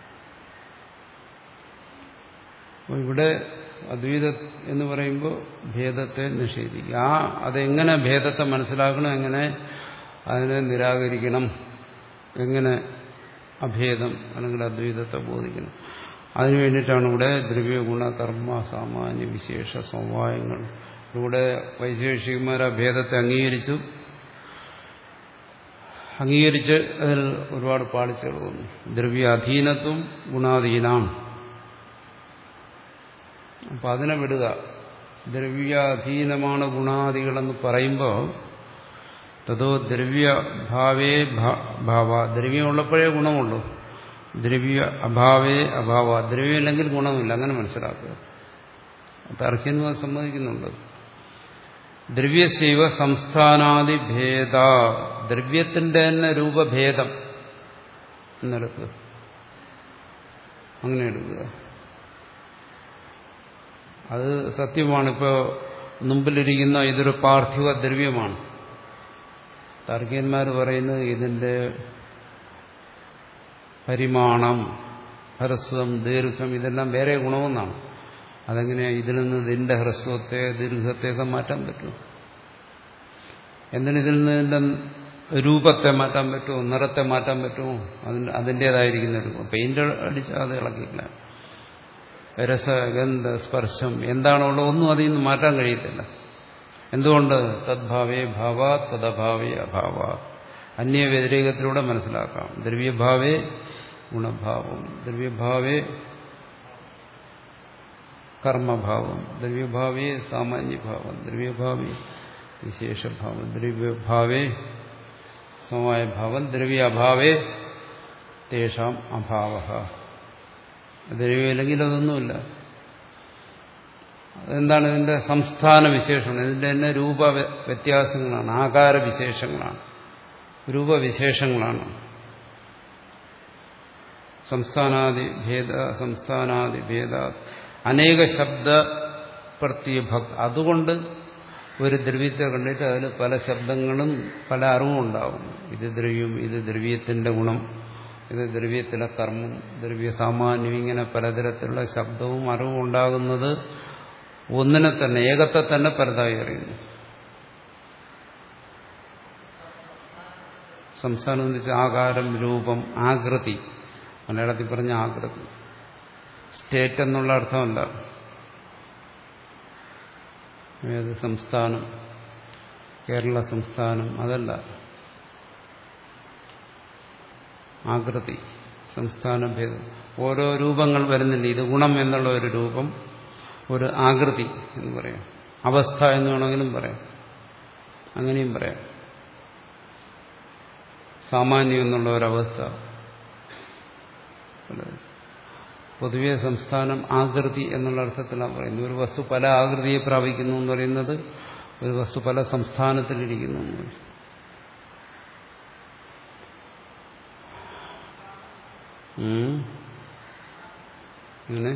അപ്പോൾ ഇവിടെ അദ്വൈതം എന്ന് പറയുമ്പോൾ ഭേദത്തെ നിഷേധിക്കുക. ആ അതെങ്ങനെ ഭേദത്തെ മനസ്സിലാക്കണം, എങ്ങനെ അതിനെ നിരാകരിക്കണം, എങ്ങനെ അഭേദം അല്ലെങ്കിൽ അദ്വൈതത്തെ ബോധിക്കണം, അതിനു വേണ്ടിയിട്ടാണ് ഇവിടെ ദ്രവ്യഗുണ കർമ്മ സാമാന്യ വിശേഷ സമവായങ്ങൾ ഇവിടെ വൈശേഷികന്മാർ ആ ഭേദത്തെ അംഗീകരിച്ചു. അംഗീകരിച്ച് അതിൽ ഒരുപാട് പാളിച്ചകൾ വന്നു. ദ്രവ്യാധീനത്വം ഗുണാധീനാം. അപ്പൊ അതിനെ വിടുക. ദ്രവ്യാധീനമാണ് ഗുണാദികളെന്ന് പറയുമ്പോൾ തതോ ദ്രവ്യഭാവേ ഭാവ, ദ്രവ്യമുള്ളപ്പോഴേ ഗുണമുള്ളൂ. ദ്രവ്യ അഭാവേ അഭാവ, ദ്രവ്യമില്ലെങ്കിൽ ഗുണമില്ല, അങ്ങനെ മനസ്സിലാക്കുക. തർക്കിന്മാർ സമ്മതിക്കുന്നുണ്ട്. ദ്രവ്യശൈവ സംസ്ഥാനാദിഭേദ, ദ്രവ്യത്തിന്റെ തന്നെ രൂപഭേദം എന്നെടുക്കുക, അങ്ങനെ എടുക്കുക. അത് സത്യമാണ്. ഇപ്പോൾ മുമ്പിലിരിക്കുന്ന ഇതൊരു പാർത്ഥിവ ദ്രവ്യമാണ്. താർക്കികന്മാർ പറയുന്നത് ഇതിന്റെ പരിമാണം, ഹ്രസ്വം, ദീർഘം ഇതെല്ലാം വേറെ ഗുണമെന്നാണ്. അതെങ്ങനെയാ ഇതിൽ നിന്ന് ഇതിന്റെ ഹ്രസ്വത്തെ ദീർഘത്തെയൊക്കെ മാറ്റാൻ പറ്റും? എന്തിന് ഇതിൽ നിന്ന് ഇതിന്റെ രൂപത്തെ മാറ്റാൻ പറ്റുമോ? നിറത്തെ മാറ്റാൻ പറ്റുമോ? അതിന് അതിൻ്റെതായിരിക്കുന്ന രൂപം. പെയിന്റ് അടിച്ചാൽ അത് ഇളക്കില്ല. രസ, ഗന്ധ, സ്പർശം എന്താണുള്ളത് ഒന്നും അതിൽ നിന്ന് മാറ്റാൻ കഴിയത്തില്ല. എന്തുകൊണ്ട്? തദ്ഭാവേ ഭാവ തദഭാവേ അഭാവ. അന്യ വ്യതിരേകത്തിലൂടെ മനസ്സിലാക്കാം. ദ്രവ്യഭാവേ ഗുണഭാവം, ദ്രവ്യഭാവേ കർമ്മഭാവം, ദ്രവ്യഭാവേ സാമാന്യഭാവം, ദ്രവ്യഭാവേ വിശേഷഭാവം, ദ്രവ്യഭാവേ സമവായഭാവം, ദ്രവ്യാഭാവേ തേഷാം അഭാവ. ദ്രവ്യമില്ലെങ്കിൽ അതൊന്നുമില്ല. അതെന്താണ്? ഇതിന്റെ സംസ്ഥാന വിശേഷമാണ്. ഇതിന്റെ തന്നെ രൂപ വ്യത്യാസങ്ങളാണ്, ആകാര വിശേഷങ്ങളാണ്, രൂപവിശേഷങ്ങളാണ്. സംസ്ഥാനാദി ഭേദ സംസ്ഥാനാദി ഭേദ അനേക ശബ്ദ പ്രത്യഭക്. അതുകൊണ്ട് ഒരു ദ്രവ്യത്തെ കണ്ടിട്ട് അതിൽ പല ശബ്ദങ്ങളും പല അറിവും ഉണ്ടാകും. ഇത് ദ്രവ്യം, ഇത് ദ്രവ്യത്തിന്റെ ഗുണം, ഇത് ദ്രവ്യത്തിലെ കർമ്മം, ദ്രവ്യ സാമാന്യം, ഇങ്ങനെ പലതരത്തിലുള്ള ശബ്ദവും അറിവും ഉണ്ടാകുന്നത് ഒന്നിനെ തന്നെ, ഏകത്തെ തന്നെ പലതായി അറിയുന്നു. സംസ്ഥാനം എന്ന് വെച്ചാൽ ആകാരം, രൂപം, ആകൃതി. മലയാളത്തിൽ പറഞ്ഞ ആകൃതി. സ്റ്റേറ്റ് എന്നുള്ള അർത്ഥമല്ല. ഏത് സംസ്ഥാനം, കേരള സംസ്ഥാനം, അതല്ല. ആകൃതി, സംസ്ഥാന ഭേദം. ഓരോ രൂപങ്ങൾ വരുന്നില്ല. ഇത് ഗുണം എന്നുള്ള ഒരു രൂപം, ഒരു ആകൃതി എന്ന് പറയാം, അവസ്ഥ എന്ന് വേണമെങ്കിലും പറയാം, അങ്ങനെയും പറയാം. സാമാന്യം എന്നുള്ള ഒരവസ്ഥ. പൊതുവെ സംസ്ഥാനം ആകൃതി എന്നുള്ള അർത്ഥത്തിലാണ് പറയുന്നത്. ഒരു വസ്തു പല ആകൃതിയെ പ്രാപിക്കുന്നു എന്ന് പറയുന്നത് ഒരു വസ്തു പല സംസ്ഥാനത്തിലിരിക്കുന്നു എന്ന് പറയും. അങ്ങനെ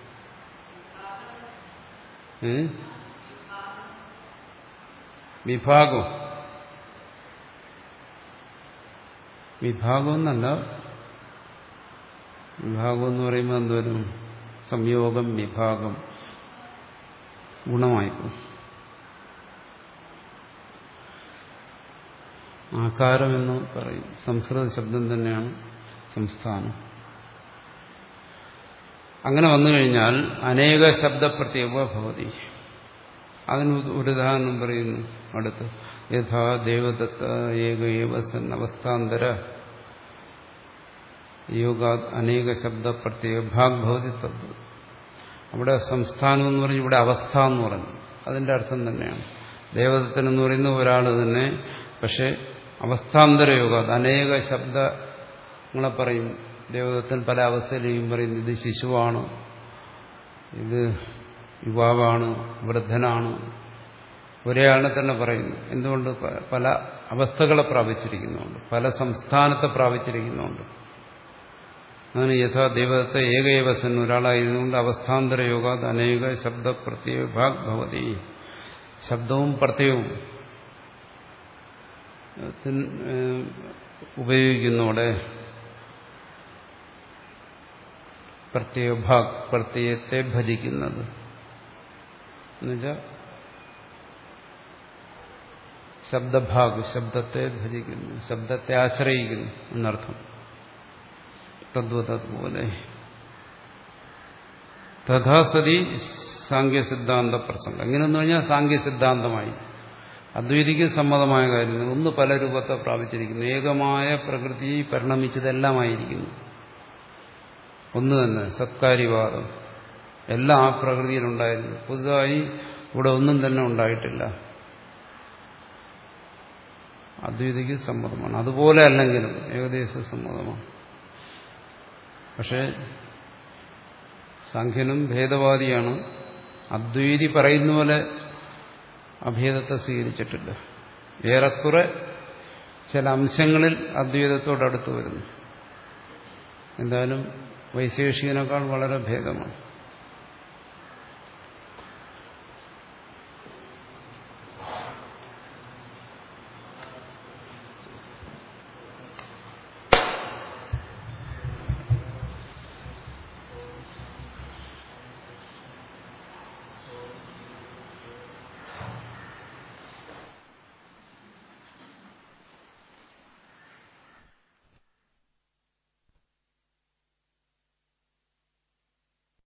വിഭാഗം വിഭാഗം എന്നല്ല. വിഭാഗം എന്ന് പറയുമ്പോൾ എന്തോരും സംയോഗം, വിഭാഗം, ഗുണമായിപ്പോകും. ആകാരം എന്ന് പറയും. സംസ്കൃത ശബ്ദം തന്നെയാണ് സംസ്ഥാനം. അങ്ങനെ വന്നു കഴിഞ്ഞാൽ അനേക ശബ്ദപ്രത്യവ ഭവതി. അതിന് ഒരു ഉദാഹരണം പറയുന്നു അടുത്ത്. യഥാ ദേവദത്ത ഏക ഏവ സൻ അവസ്ഥാന്തര യോഗാത് അനേക ശബ്ദപ്രത്യവ ഭാഗ് ഭവതി തത്. അവിടെ സംസ്ഥാനം എന്ന് പറഞ്ഞു, ഇവിടെ അവസ്ഥ എന്ന് പറഞ്ഞു. അതിന്റെ അർത്ഥം തന്നെയാണ്. ദേവദത്തൻ എന്ന് പറയുന്ന ഒരാൾ തന്നെ, പക്ഷെ അവസ്ഥാന്തര യോഗ, അനേക ശബ്ദങ്ങളെ പറയും. ദേവദത്തൻ പല അവസ്ഥയിലേക്കും പറയും. ഇത് ശിശുവാണ്, ഇത് യുവാവാണ്, വൃദ്ധനാണ്. ഒരേ ആളിനെ തന്നെ പറയുന്നു. എന്തുകൊണ്ട്? പല അവസ്ഥകളെ പ്രാപിച്ചിരിക്കുന്നുണ്ട്, പല സംസ്ഥാനത്തെ പ്രാപിച്ചിരിക്കുന്നുണ്ട്. അങ്ങനെ യഥാ ദേവദത്ത ഏകൈവസൻ, ഒരാളായതുകൊണ്ട് അവസ്ഥാന്തര യോഗ അനേക ശബ്ദ പ്രത്യയ ഭാഗ് ഭവതി. ശബ്ദവും പ്രത്യയവും ഉപയോഗിക്കുന്നതോടെ പ്രത്യയ ഭാഗ്, പ്രത്യയത്തെ ഭജിക്കുന്നത് എന്നുവെച്ചാൽ ശബ്ദഭാഗ്, ശബ്ദത്തെ ഭജിക്കുന്നു, ശബ്ദത്തെ ആശ്രയിക്കുന്നു എന്നർത്ഥം. തദ്വതതുപോലെ തഥാ സതി സാങ്ക്യസിദ്ധാന്ത പ്രസംഗം. എങ്ങനെയെന്ന് പറഞ്ഞാൽ സാങ്ക്യസിദ്ധാന്തമായി അദ്വൈതിക്ക് സമ്മതമായ കാര്യങ്ങൾ ഒന്ന് പല രൂപത്തെ പ്രാപിച്ചിരിക്കുന്നു. ഏകമായ പ്രകൃതി പരിണമിച്ചതെല്ലാമായിരിക്കുന്നു. ഒന്ന് തന്നെ സത്കാര്യവാദം എല്ലാം ആ പ്രകൃതിയിലുണ്ടായിരുന്നു. പുതുതായി ഇവിടെ ഒന്നും തന്നെ ഉണ്ടായിട്ടില്ല. അദ്വൈതിക്ക് സമ്മതമാണ്. അതുപോലെ അല്ലെങ്കിലും ഏകദേശം സമ്മതമാണ്. പക്ഷേ സാഖ്യനും ഭേദവാദിയാണ്. അദ്വൈതി പറയുന്ന പോലെ അഭേദത്തെ സ്വീകരിച്ചിട്ടില്ല. ഏറെക്കുറെ ചില അംശങ്ങളിൽ അദ്വൈതത്തോടടുത്ത് വരുന്നു. എന്തായാലും വൈശേഷികനേക്കാൾ വളരെ ഭേദമാണ്.